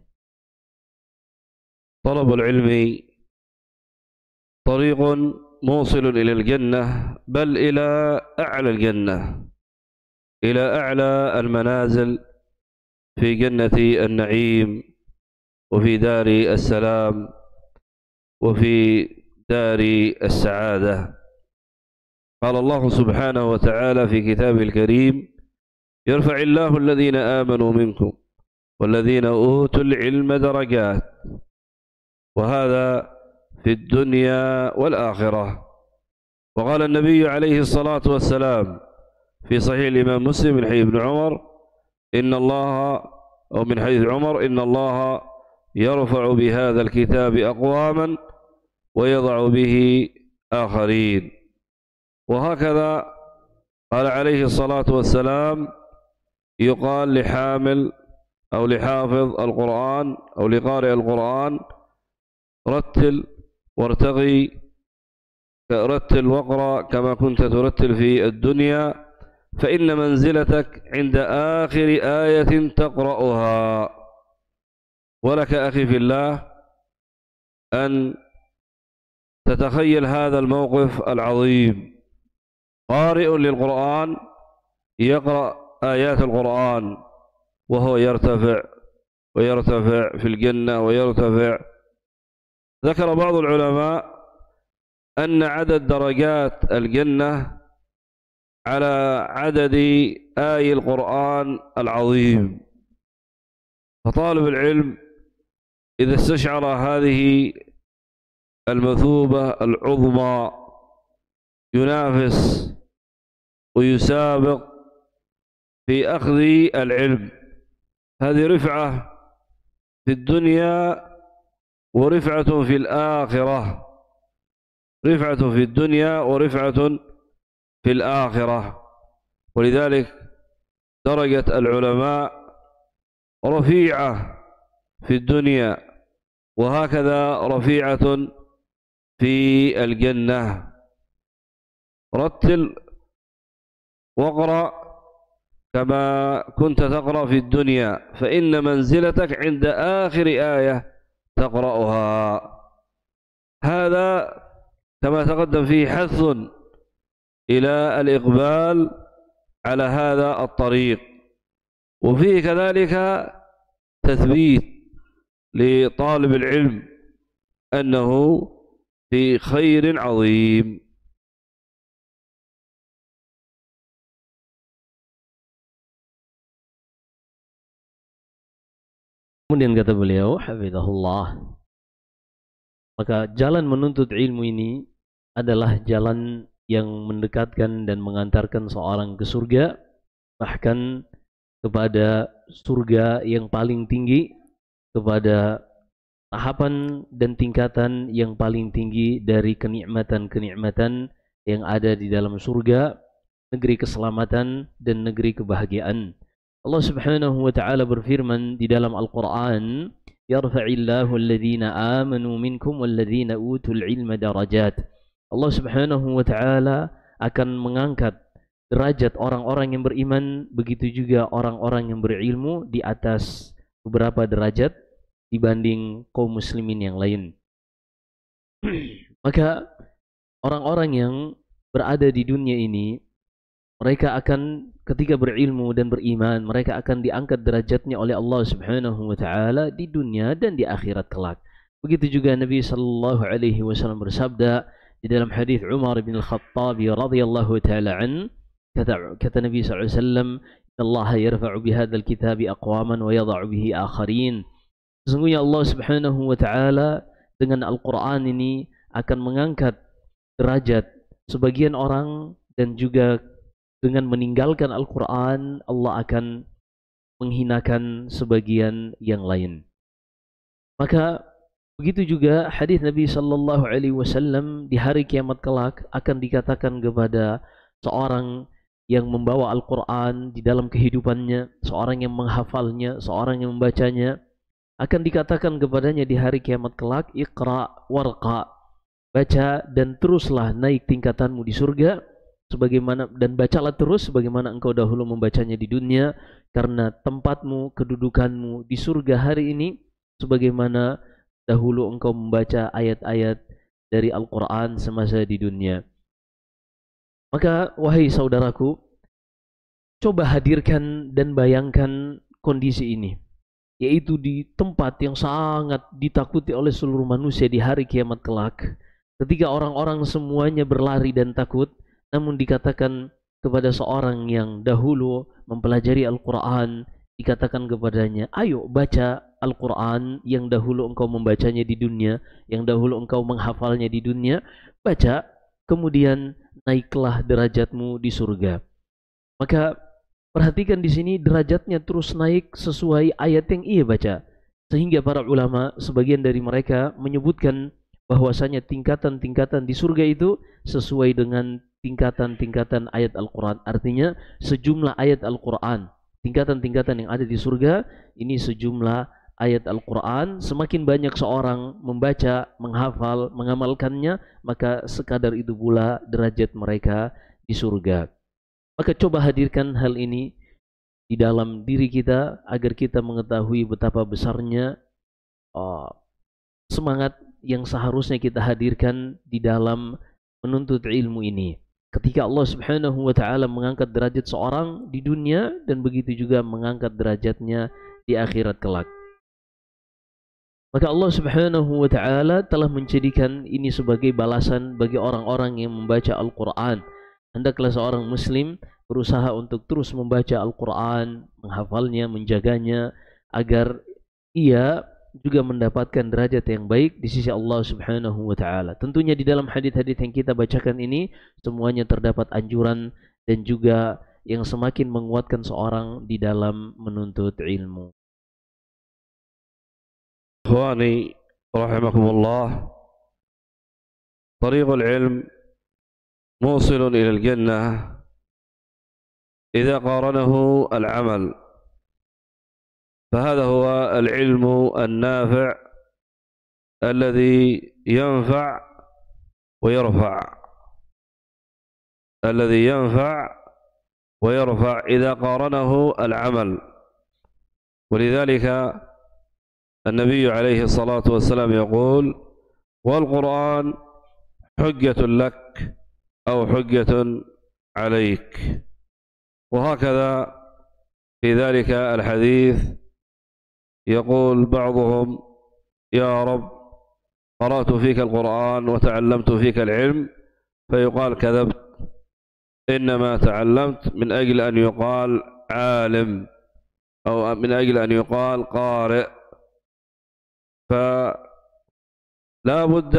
Talabul ilmi tariqun musilun ila al-jannah, bal ila a'la al-jannah, ila a'la al-manazil fi jannati an-na'im wa fi dari as-salam وفي دار السعادة. قال الله سبحانه وتعالى في كتابه الكريم: يرفع الله الذين آمنوا منكم والذين أوتوا العلم درجات. وهذا في الدنيا والآخرة. وقال النبي عليه الصلاة والسلام في صحيح الإمام مسلم من حديث ابن عمر إن الله أو من حديث عمر إن الله يرفع بهذا الكتاب أقواما ويضع به آخرين. وهكذا قال عليه الصلاة والسلام يقال لحامل أو لحافظ القرآن أو لقارئ القرآن رتل وارتقي، رتل واقرأ كما كنت ترتل في الدنيا فإن منزلتك عند آخر آية تقرأها. ولك أخي في الله أن تتخيل هذا الموقف العظيم، قارئ للقرآن يقرأ آيات القرآن وهو يرتفع ويرتفع في الجنة ويرتفع. ذكر بعض العلماء أن عدد درجات الجنة على عدد آي القرآن العظيم. فطالب العلم إذا استشعر هذه المثوبة العظمى ينافس ويسابق في أخذ العلم. هذه رفعة في الدنيا ورفعة في الآخرة، رفعة في الدنيا ورفعة في الآخرة. ولذلك درجة العلماء رفيعة في الدنيا وهكذا رفيعة في الجنة. رتل واقرأ كما كنت تقرأ في الدنيا فإن منزلتك عند آخر آية تقرأها. هذا كما تقدم فيه حث إلى الإقبال على هذا الطريق، وفيه كذلك تثبيت لطالب العلم أنه في خير عظيم. Kemudian kata beliau, hafizahullah, maka jalan menuntut ilmu ini adalah jalan yang mendekatkan dan mengantarkan seorang ke surga, bahkan kepada surga yang paling tinggi, kepada tahapan dan tingkatan yang paling tinggi dari kenikmatan-kenikmatan yang ada di dalam surga, negeri keselamatan dan negeri kebahagiaan. Allah Subhanahu wa taala berfirman di dalam Al-Qur'an, "Yarfa'illahu alladhina amanu minkum walladhina utul ilma darajat." Allah Subhanahu wa taala akan mengangkat derajat orang-orang yang beriman, begitu juga orang-orang yang berilmu di atas beberapa derajat dibanding kaum muslimin yang lain. Maka orang-orang yang berada di dunia ini, mereka akan ketika berilmu dan beriman, mereka akan diangkat derajatnya oleh Allah Subhanahu wa taala di dunia dan di akhirat kelak. Begitu juga Nabi sallallahu alaihi wasallam bersabda di dalam hadis Umar bin Al-Khattab radhiyallahu taala an, kata, kata Nabi sallallahu alaihi wasallam, "Allah yarfa'u bihadzal kitabi aqwaman wa yadh'u bihi akharin." Sesungguhnya Allah Subhanahu wa taala dengan Al-Qur'an ini akan mengangkat derajat sebagian orang, dan juga dengan meninggalkan Al-Quran Allah akan menghinakan sebagian yang lain. Maka begitu juga hadis Nabi sallallahu alaihi wasallam di hari kiamat kelak akan dikatakan kepada seorang yang membawa Al-Quran di dalam kehidupannya, seorang yang menghafalnya, seorang yang membacanya, akan dikatakan kepadanya di hari kiamat kelak, "Iqra warqa," baca dan teruslah naik tingkatanmu di surga, sebagaimana, dan bacalah terus sebagaimana engkau dahulu membacanya di dunia, karena tempatmu, kedudukanmu di surga hari ini sebagaimana dahulu engkau membaca ayat-ayat dari Al-Quran semasa di dunia. Maka wahai saudaraku, coba hadirkan dan bayangkan kondisi ini, yaitu di tempat yang sangat ditakuti oleh seluruh manusia di hari kiamat kelak, ketika orang-orang semuanya berlari dan takut, namun dikatakan kepada seorang yang dahulu mempelajari Al-Quran, dikatakan kepadanya, "Ayo baca Al-Quran yang dahulu engkau membacanya di dunia, yang dahulu engkau menghafalnya di dunia, baca, kemudian naiklah derajatmu di surga. Maka perhatikan di sini derajatnya terus naik sesuai ayat yang ia baca. Sehingga para ulama, sebagian dari mereka menyebutkan bahwasanya tingkatan-tingkatan di surga itu sesuai dengan tingkatan-tingkatan ayat Al-Quran. Artinya sejumlah ayat Al-Quran, tingkatan-tingkatan yang ada di surga ini sejumlah ayat Al-Quran. Semakin banyak seorang membaca, menghafal, mengamalkannya, maka sekadar itu pula derajat mereka di surga. Maka coba hadirkan hal ini di dalam diri kita agar kita mengetahui betapa besarnya uh, semangat yang seharusnya kita hadirkan di dalam menuntut ilmu ini. Ketika Allah Subhanahu wa taala mengangkat derajat seorang di dunia dan begitu juga mengangkat derajatnya di akhirat kelak. Maka Allah Subhanahu wa taala telah menjadikan ini sebagai balasan bagi orang-orang yang membaca Al-Qur'an. Hendaklah seorang muslim berusaha untuk terus membaca Al-Quran, menghafalnya, menjaganya, agar ia juga mendapatkan derajat yang baik di sisi Allah Subhanahu wa taala. Tentunya di dalam hadis-hadis yang kita bacakan ini semuanya terdapat anjuran dan juga yang semakin menguatkan seorang di dalam menuntut ilmu. Ikhwani rahimakumullah, tariqul ilm موصل إلى الجنة إذا قارنه العمل، فهذا هو العلم النافع الذي ينفع ويرفع، الذي ينفع ويرفع إذا قارنه العمل. ولذلك النبي عليه الصلاة والسلام يقول: والقرآن حجة لك أو حجة عليك. وهكذا في ذلك الحديث يقول بعضهم: يا رب قرأت فيك القرآن وتعلمت فيك العلم، فيقال: كذبت، إنما تعلمت من أجل أن يقال عالم أو من أجل أن يقال قارئ. فلا بد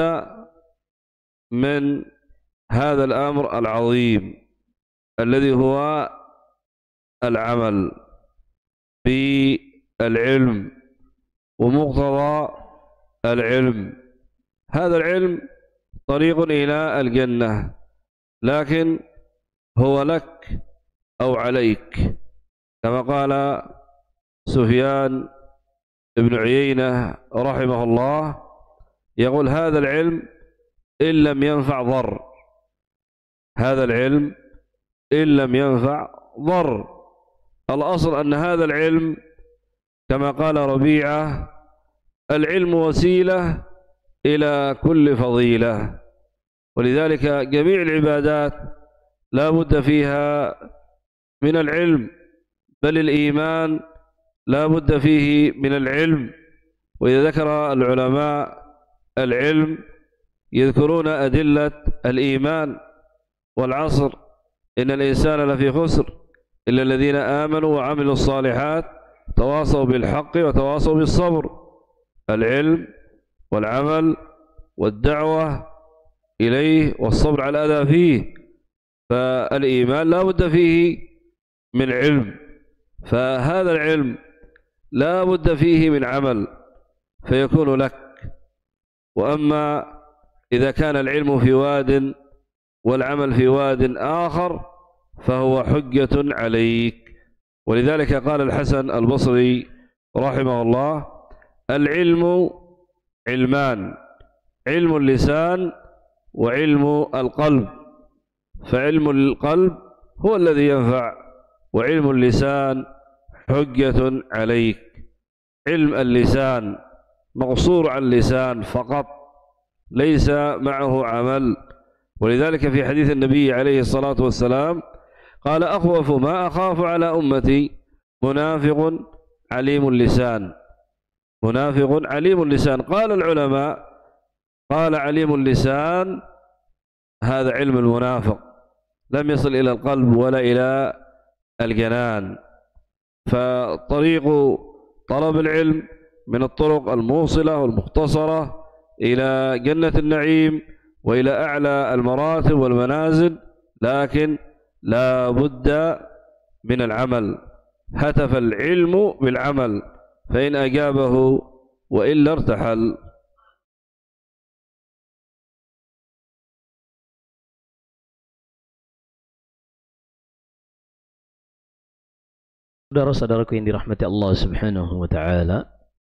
من هذا الأمر العظيم الذي هو العمل بالعلم ومقتضى العلم. هذا العلم طريق إلى الجنة، لكن هو لك أو عليك، كما قال سفيان بن عيينة رحمه الله، يقول: هذا العلم إن لم ينفع ضر، هذا العلم إن لم ينفع ضر. الأصل أن هذا العلم كما قال ربيعة: العلم وسيلة إلى كل فضيلة. ولذلك جميع العبادات لا بد فيها من العلم، بل الإيمان لا بد فيه من العلم. وإذا ذكر العلماء العلم يذكرون أدلة الإيمان: والعصر إن الإنسان لفي خسر إلا الذين آمنوا وعملوا الصالحات تواصوا بالحق وتواصوا بالصبر. العلم والعمل والدعوة إليه والصبر على الأذى فيه. فالإيمان لا بد فيه من علم، فهذا العلم لا بد فيه من عمل فيكون لك. وأما إذا كان العلم في واد والعمل في واد آخر فهو حجة عليك. ولذلك قال الحسن البصري رحمه الله: العلم علمان، علم اللسان وعلم القلب، فعلم القلب هو الذي ينفع، وعلم اللسان حجة عليك. علم اللسان مقصور على اللسان فقط، ليس معه عمل. ولذلك في حديث النبي عليه الصلاة والسلام قال: أخوف ما أخاف على أمتي منافق عليم اللسان، منافق عليم اللسان. قال العلماء: قال عليم اللسان هذا علم المنافق، لم يصل إلى القلب ولا إلى الجنان. فطريق طلب العلم من الطرق الموصلة والمختصرة إلى جنة النعيم وإلى أعلى المراتب والمنازل لكن لا بد من العمل. هتف العلم بالعمل فإن أجابه وإلا ارتحل. Saudara-saudaraku yang dirahmati Allah Subhanahu wa taala,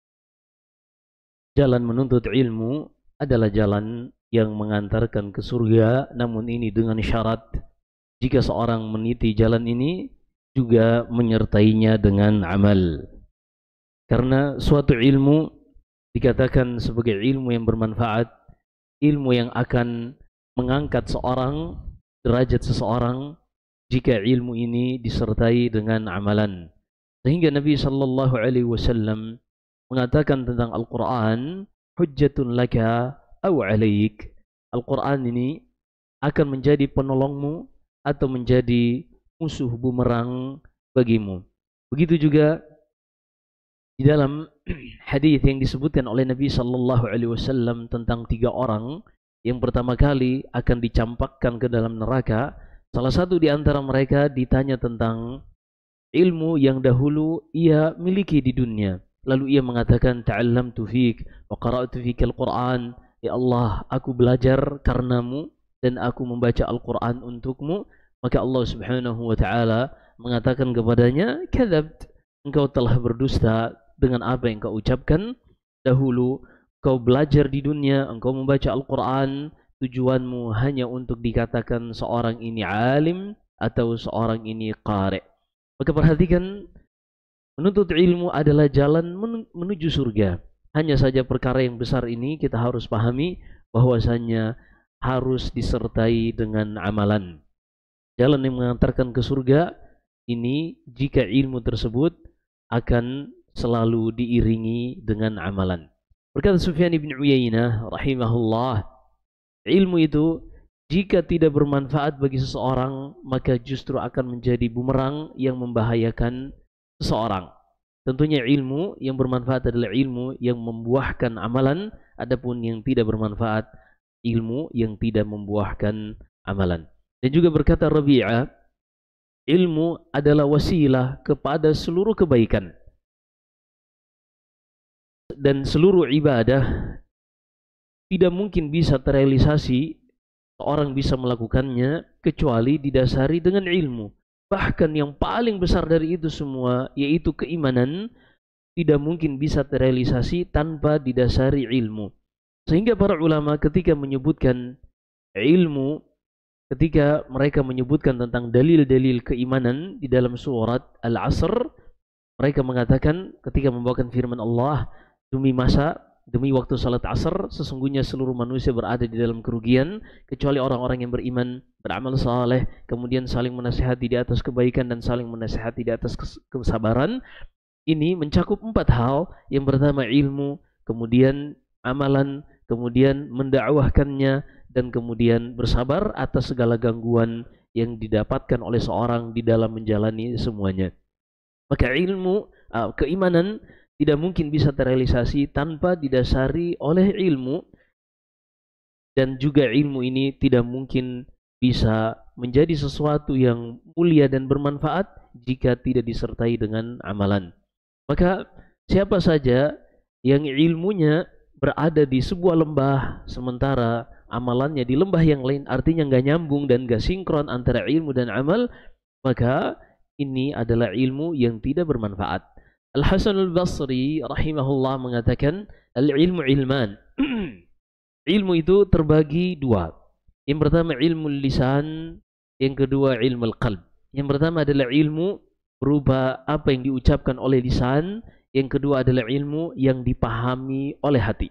jalan menuntut ilmu adalah jalan yang mengantarkan ke surga, namun ini dengan syarat jika seorang meniti jalan ini juga menyertainya dengan amal. Karena suatu ilmu dikatakan sebagai ilmu yang bermanfaat, ilmu yang akan mengangkat seorang, derajat seseorang, jika ilmu ini disertai dengan amalan. Sehingga Nabi sallallahu alaihi wasallam mengatakan tentang Al-Quran, hujjatun laka aw alaik. Al-Quran ini akan menjadi penolongmu atau menjadi musuh bumerang bagimu. Begitu juga di dalam hadis yang disebutkan oleh Nabi sallallahu alaihi wasallam tentang tiga orang yang pertama kali akan dicampakkan ke dalam neraka. Salah satu di antara mereka ditanya tentang ilmu yang dahulu ia miliki di dunia. Lalu ia mengatakan, ta'allamtu fik wa qara'tu fika al-Qur'an. Ya Allah, aku belajar karenamu dan aku membaca Al-Qur'an untukmu. Maka Allah Subhanahu wa taala mengatakan kepadanya, kadzabt, engkau telah berdusta dengan apa yang kau ucapkan dahulu. Kau belajar di dunia, engkau membaca Al-Qur'an, tujuanmu hanya untuk dikatakan seorang ini alim atau seorang ini qari'. Maka perhatikan, menuntut ilmu adalah jalan menuju surga. Hanya saja perkara yang besar ini kita harus pahami bahwasanya harus disertai dengan amalan. Jalan yang mengantarkan ke surga ini jika ilmu tersebut akan selalu diiringi dengan amalan. Berkata Sufyan bin Uyainah rahimahullah, ilmu itu jika tidak bermanfaat bagi seseorang, maka justru akan menjadi bumerang yang membahayakan seseorang. Tentunya ilmu yang bermanfaat adalah ilmu yang membuahkan amalan, adapun yang tidak bermanfaat, ilmu yang tidak membuahkan amalan. Dan juga berkata Rabi'ah, ilmu adalah wasilah kepada seluruh kebaikan. Dan seluruh ibadah tidak mungkin bisa terrealisasi, seorang bisa melakukannya kecuali didasari dengan ilmu. Bahkan yang paling besar dari itu semua, yaitu keimanan, tidak mungkin bisa terrealisasi tanpa didasari ilmu. Sehingga para ulama ketika menyebutkan ilmu, ketika mereka menyebutkan tentang dalil-dalil keimanan di dalam surat Al-Asr, mereka mengatakan ketika membawakan firman Allah, demi masa, demi waktu salat asar, sesungguhnya seluruh manusia berada di dalam kerugian kecuali orang-orang yang beriman, beramal saleh, kemudian saling menasihati di atas kebaikan dan saling menasihati di atas kesabaran. Ini mencakup empat hal. Yang pertama ilmu, kemudian amalan, kemudian mendakwahkannya, dan kemudian bersabar atas segala gangguan yang didapatkan oleh seorang di dalam menjalani semuanya. Maka ilmu, keimanan tidak mungkin bisa terrealisasi tanpa didasari oleh ilmu, dan juga ilmu ini tidak mungkin bisa menjadi sesuatu yang mulia dan bermanfaat jika tidak disertai dengan amalan. Maka siapa saja yang ilmunya berada di sebuah lembah sementara amalannya di lembah yang lain, artinya nggak nyambung dan nggak sinkron antara ilmu dan amal, maka ini adalah ilmu yang tidak bermanfaat. Al-Hasan al-Basri rahimahullah mengatakan, al-ilmu ilman. Ilmu itu terbagi dua. Yang pertama ilmu lisan, yang kedua ilmu qalb. Yang pertama adalah ilmu berupa apa yang diucapkan oleh lisan, yang kedua adalah ilmu yang dipahami oleh hati.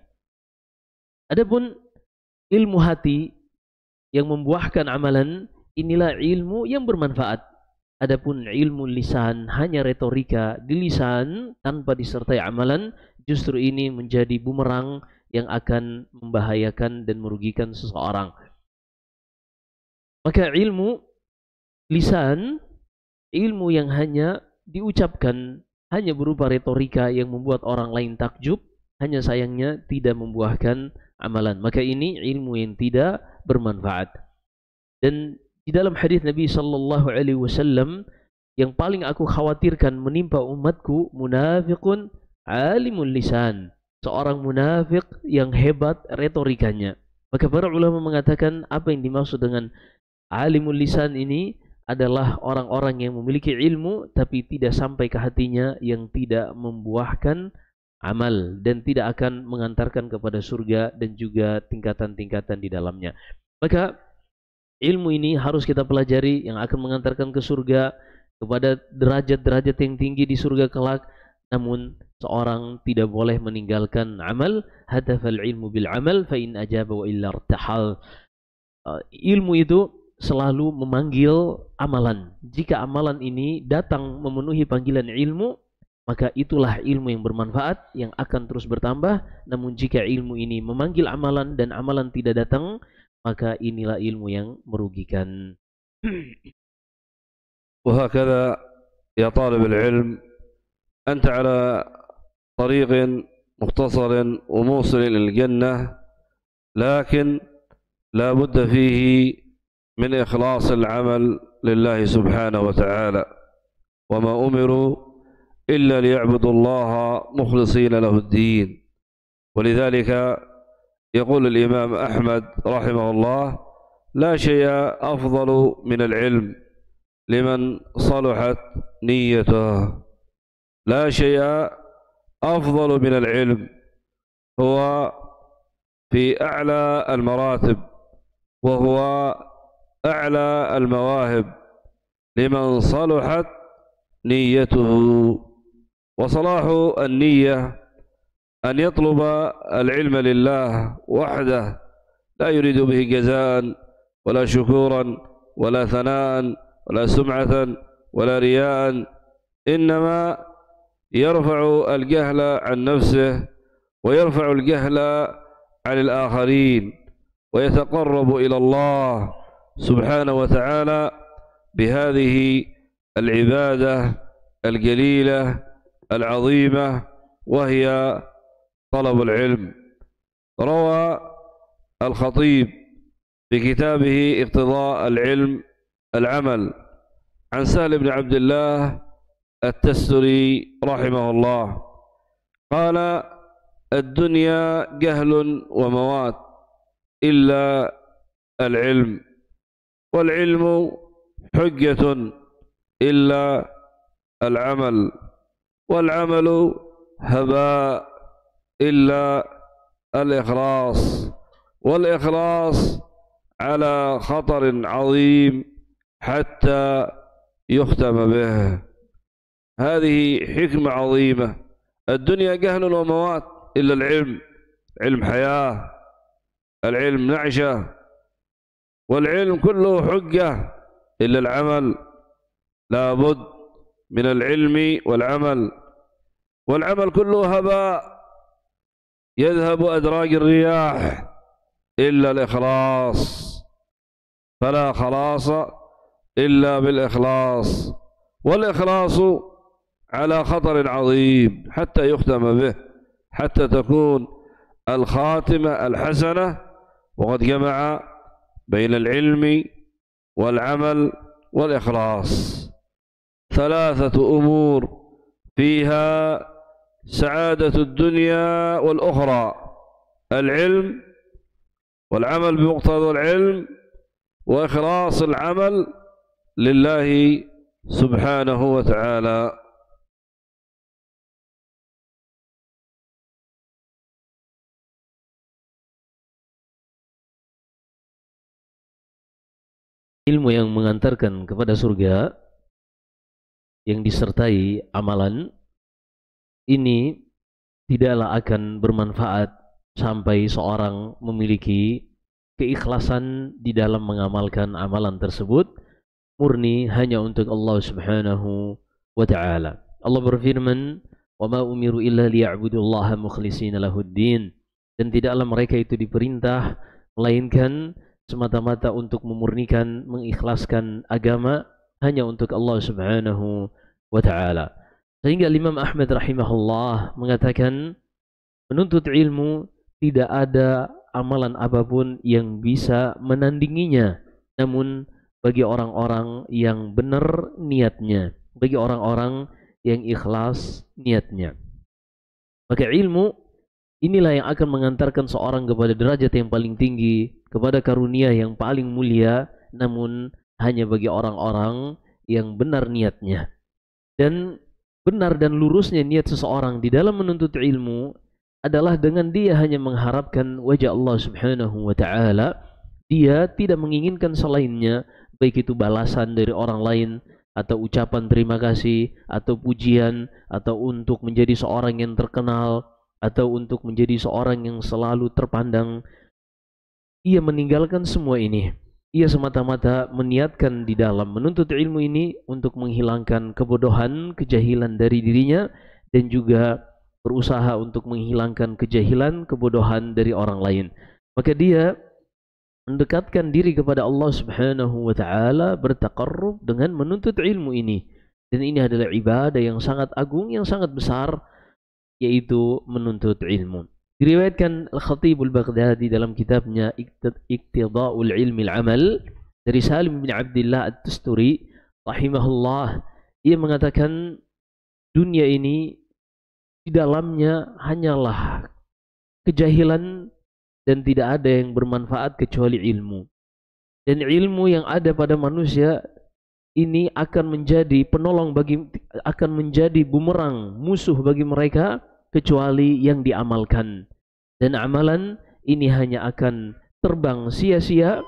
Adapun ilmu hati yang membuahkan amalan, inilah ilmu yang bermanfaat. Adapun ilmu lisan hanya retorika di lisan tanpa disertai amalan, justru ini menjadi bumerang yang akan membahayakan dan merugikan seseorang. Maka ilmu lisan, ilmu yang hanya diucapkan, hanya berupa retorika yang membuat orang lain takjub, hanya sayangnya tidak membuahkan amalan. Maka ini ilmu yang tidak bermanfaat. Dan Di dalam hadis Nabi sallallahu alaihi wasallam, yang paling aku khawatirkan menimpa umatku munafiqun alimul lisan, seorang munafik yang hebat retorikanya. Maka para ulama mengatakan apa yang dimaksud dengan alimul lisan ini adalah orang-orang yang memiliki ilmu tapi tidak sampai ke hatinya, yang tidak membuahkan amal dan tidak akan mengantarkan kepada surga dan juga tingkatan-tingkatan di dalamnya. Maka ilmu ini harus kita pelajari, yang akan mengantarkan ke surga, kepada derajat-derajat yang tinggi di surga kelak. Namun seorang tidak boleh meninggalkan amal. Hadafal ilmu bil amal fa in ajaba wa illa irtahal. Uh, ilmu itu selalu memanggil amalan. Jika amalan ini datang memenuhi panggilan ilmu, maka itulah ilmu yang bermanfaat, yang akan terus bertambah. Namun jika ilmu ini memanggil amalan dan amalan tidak datang, maka inilah ilmu yang merugikan. وهكذا يا طالب العلم أنت على طريق مختصر وموصل إلى الجنة، لكن لا بد فيه من إخلاص العمل لله سبحانه وتعالى، وما أمروا إلا ليعبدوا الله مخلصين له الدين. ولذلك يقول الإمام أحمد رحمه الله: لا شيء أفضل من العلم لمن صلحت نيته. لا شيء أفضل من العلم، هو في أعلى المراتب وهو أعلى المواهب لمن صلحت نيته. وصلاح النية أن يطلب العلم لله وحده، لا يريد به جزاء ولا شكورا ولا ثناء ولا سمعة ولا رياء، إنما يرفع الجهل عن نفسه ويرفع الجهل عن الآخرين، ويتقرب إلى الله سبحانه وتعالى بهذه العبادة الجليلة العظيمة، وهي طلب العلم. روى الخطيب في كتابه اقتضاء العلم العمل عن سهل بن عبد الله التستري رحمه الله قال: الدنيا جهل وموات إلا العلم، والعلم حجة إلا العمل، والعمل هباء إلا الإخلاص، والإخلاص على خطر عظيم حتى يختم به. هذه حكمة عظيمة. الدنيا جهل وموات إلا العلم، علم حياة، العلم نعشة، والعلم كله حجة إلا العمل. لا بد من العلم والعمل، والعمل كله هباء، يذهب أدراج الرياح إلا الإخلاص، فلا خلاص إلا بالإخلاص، والإخلاص على خطر عظيم حتى يختم به، حتى تكون الخاتمة الحسنة. وقد جمع بين العلم والعمل والإخلاص ثلاثة أمور فيها سعادة الدنيا والأخرى: العلم، والعمل بمقتضى العلم، وإخلاص العمل لله سبحانه وتعالى. Ilmu yang mengantarkan kepada surga yang disertai amalan ini tidaklah akan bermanfaat sampai seorang memiliki keikhlasan di dalam mengamalkan amalan tersebut, murni hanya untuk Allah Subhanahu wa ta'ala. Allah berfirman, "Wa ma umiru illa liya'budullaha mukhlishina lahuddin." Dan tidaklah mereka itu diperintah melainkan semata-mata untuk memurnikan, mengikhlaskan agama hanya untuk Allah Subhanahu wa ta'ala. Sehingga Imam Ahmad rahimahullah mengatakan, menuntut ilmu tidak ada amalan apapun yang bisa menandinginya. Namun bagi orang-orang yang benar niatnya, bagi orang-orang yang ikhlas niatnya. Maka ilmu inilah yang akan mengantarkan seorang kepada derajat yang paling tinggi, kepada karunia yang paling mulia, namun hanya bagi orang-orang yang benar niatnya. Dan benar dan lurusnya niat seseorang di dalam menuntut ilmu adalah dengan dia hanya mengharapkan wajah Allah Subhanahu wa taala. Dia tidak menginginkan selainnya, baik itu balasan dari orang lain, atau ucapan terima kasih, atau pujian, atau untuk menjadi seorang yang terkenal, atau untuk menjadi seorang yang selalu terpandang. Ia meninggalkan semua ini. Ia semata-mata meniatkan di dalam menuntut ilmu ini untuk menghilangkan kebodohan, kejahilan dari dirinya, dan juga berusaha untuk menghilangkan kejahilan, kebodohan dari orang lain. Maka dia mendekatkan diri kepada Allah Subhanahu wa taala, bertaqarrub dengan menuntut ilmu ini. Dan ini adalah ibadah yang sangat agung, yang sangat besar, yaitu menuntut ilmu. Diriwayatkan Al-Khatib Al-Baghdadi dalam kitabnya Iqtida'ul Ilmi Al-Amal dari Salim bin Abdullah At-Tusturi rahimahullah, ia mengatakan dunia ini di dalamnya hanyalah kejahilan dan tidak ada yang bermanfaat kecuali ilmu. Dan ilmu yang ada pada manusia ini akan menjadi penolong bagi, akan menjadi bumerang, musuh bagi mereka, kecuali yang diamalkan. Dan amalan ini hanya akan terbang sia-sia.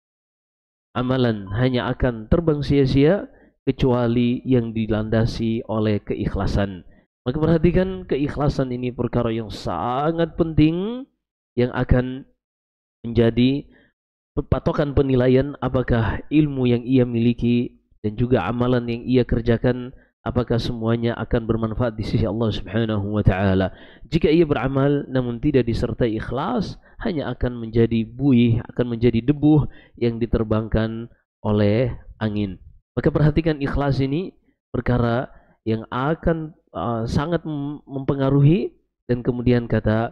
Amalan hanya akan terbang sia-sia kecuali yang dilandasi oleh keikhlasan. Maka perhatikan, keikhlasan ini perkara yang sangat penting, yang akan menjadi patokan penilaian apakah ilmu yang ia miliki dan juga amalan yang ia kerjakan, apakah semuanya akan bermanfaat di sisi Allah Subhanahu wa taala. Jika ia beramal namun tidak disertai ikhlas, hanya akan menjadi buih, akan menjadi debu yang diterbangkan oleh angin. Maka perhatikan, ikhlas ini perkara yang akan uh, sangat mempengaruhi. Dan kemudian kata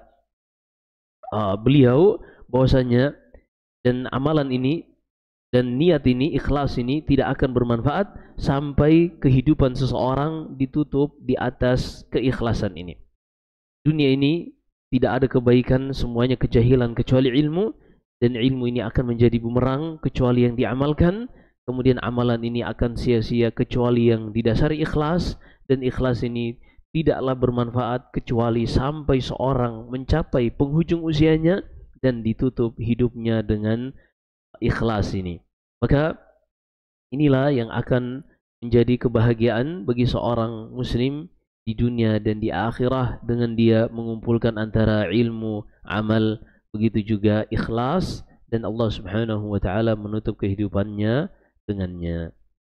Uh, beliau bahwasanya dan amalan ini dan niat ini, ikhlas ini tidak akan bermanfaat sampai kehidupan seseorang ditutup di atas keikhlasan ini. Dunia ini tidak ada kebaikan, semuanya kejahilan kecuali ilmu, dan ilmu ini akan menjadi bumerang kecuali yang diamalkan. Kemudian amalan ini akan sia-sia kecuali yang didasari ikhlas, dan ikhlas ini tidaklah bermanfaat kecuali sampai seorang mencapai penghujung usianya dan ditutup hidupnya dengan ikhlas ini. Maka inilah yang akan menjadi kebahagiaan bagi seorang muslim di dunia dan di akhirah, dengan dia mengumpulkan antara ilmu, amal, begitu juga ikhlas, dan Allah Subhanahu wa taala menutup kehidupannya dengannya.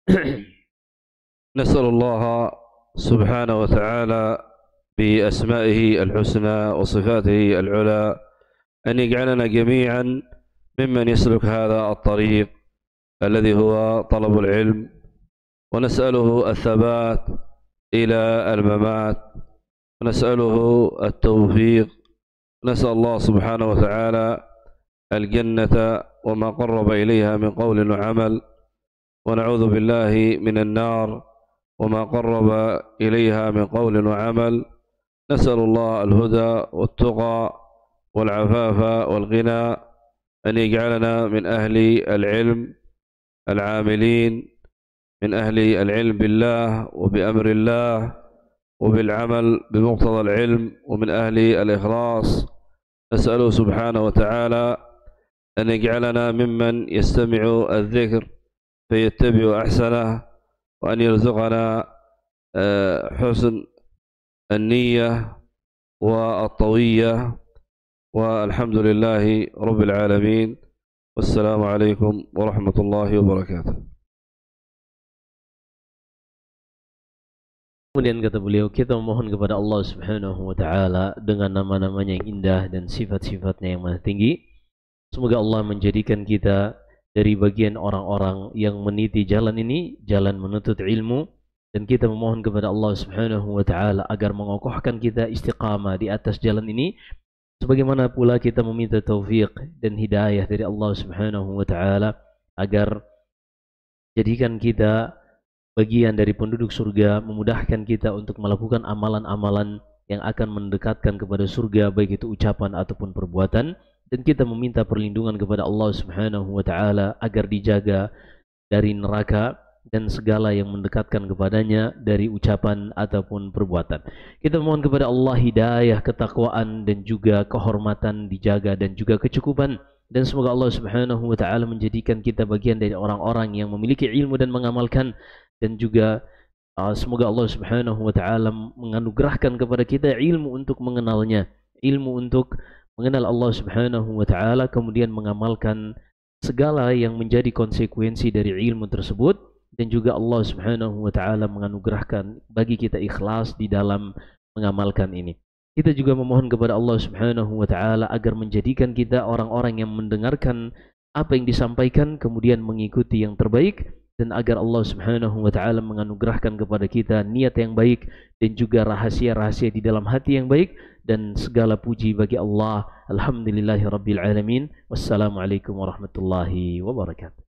Nasallallahu سبحانه وتعالى بأسمائه الحسنى وصفاته العلى أن يجعلنا جميعا ممن يسلك هذا الطريق الذي هو طلب العلم، ونسأله الثبات إلى الممات، ونسأله التوفيق، نسأل الله سبحانه وتعالى الجنة وما قرب إليها من قول وعمل، ونعوذ بالله من النار وما قرب إليها من قول وعمل. نسأل الله الهدى والتقى والعفاف والغنى، أن يجعلنا من أهل العلم العاملين، من أهل العلم بالله وبأمر الله وبالعمل بمقتضى العلم، ومن أهل الإخلاص. نسأله سبحانه وتعالى أن يجعلنا ممن يستمع الذكر فيتبع أحسنه، وأن يرزقنا حسن النية والطوية، والحمد لله رب العالمين، والسلام عليكم ورحمة الله وبركاته. Kemudian kata beliau, kita memohon kepada Allah Subhanahu wa taala dengan nama-namanya yang indah dan sifat-sifatnya yang maha tinggi, semoga Allah menjadikan kita dari bagian orang-orang yang meniti jalan ini, jalan menuntut ilmu, dan kita memohon kepada Allah Subhanahu wa taala agar mengokohkan kita istiqamah di atas jalan ini, sebagaimana pula kita meminta taufik dan hidayah dari Allah Subhanahu wa taala agar jadikan kita bagian dari penduduk surga, memudahkan kita untuk melakukan amalan-amalan yang akan mendekatkan kepada surga, baik itu ucapan ataupun perbuatan. Dan kita meminta perlindungan kepada Allah Subhanahu wa taala agar dijaga dari neraka dan segala yang mendekatkan kepadanya dari ucapan ataupun perbuatan. Kita mohon kepada Allah hidayah, ketakwaan dan juga kehormatan dijaga dan juga kecukupan. Dan semoga Allah Subhanahu wa taala menjadikan kita bagian dari orang-orang yang memiliki ilmu dan mengamalkan, dan juga uh, semoga Allah Subhanahu wa taala menganugerahkan kepada kita ilmu untuk mengenalnya, ilmu untuk mengenal Allah Subhanahu wa taala, kemudian mengamalkan segala yang menjadi konsekuensi dari ilmu tersebut, dan juga Allah Subhanahu wa taala menganugerahkan bagi kita ikhlas di dalam mengamalkan ini. Kita juga memohon kepada Allah Subhanahu wa taala agar menjadikan kita orang-orang yang mendengarkan apa yang disampaikan kemudian mengikuti yang terbaik, dan agar Allah Subhanahu wa taala menganugerahkan kepada kita niat yang baik dan juga rahasia-rahasia di dalam hati yang baik. Dan segala puji bagi Allah. Alhamdulillahirabbil alamin. Wassalamualaikum warahmatullahi wabarakatuh.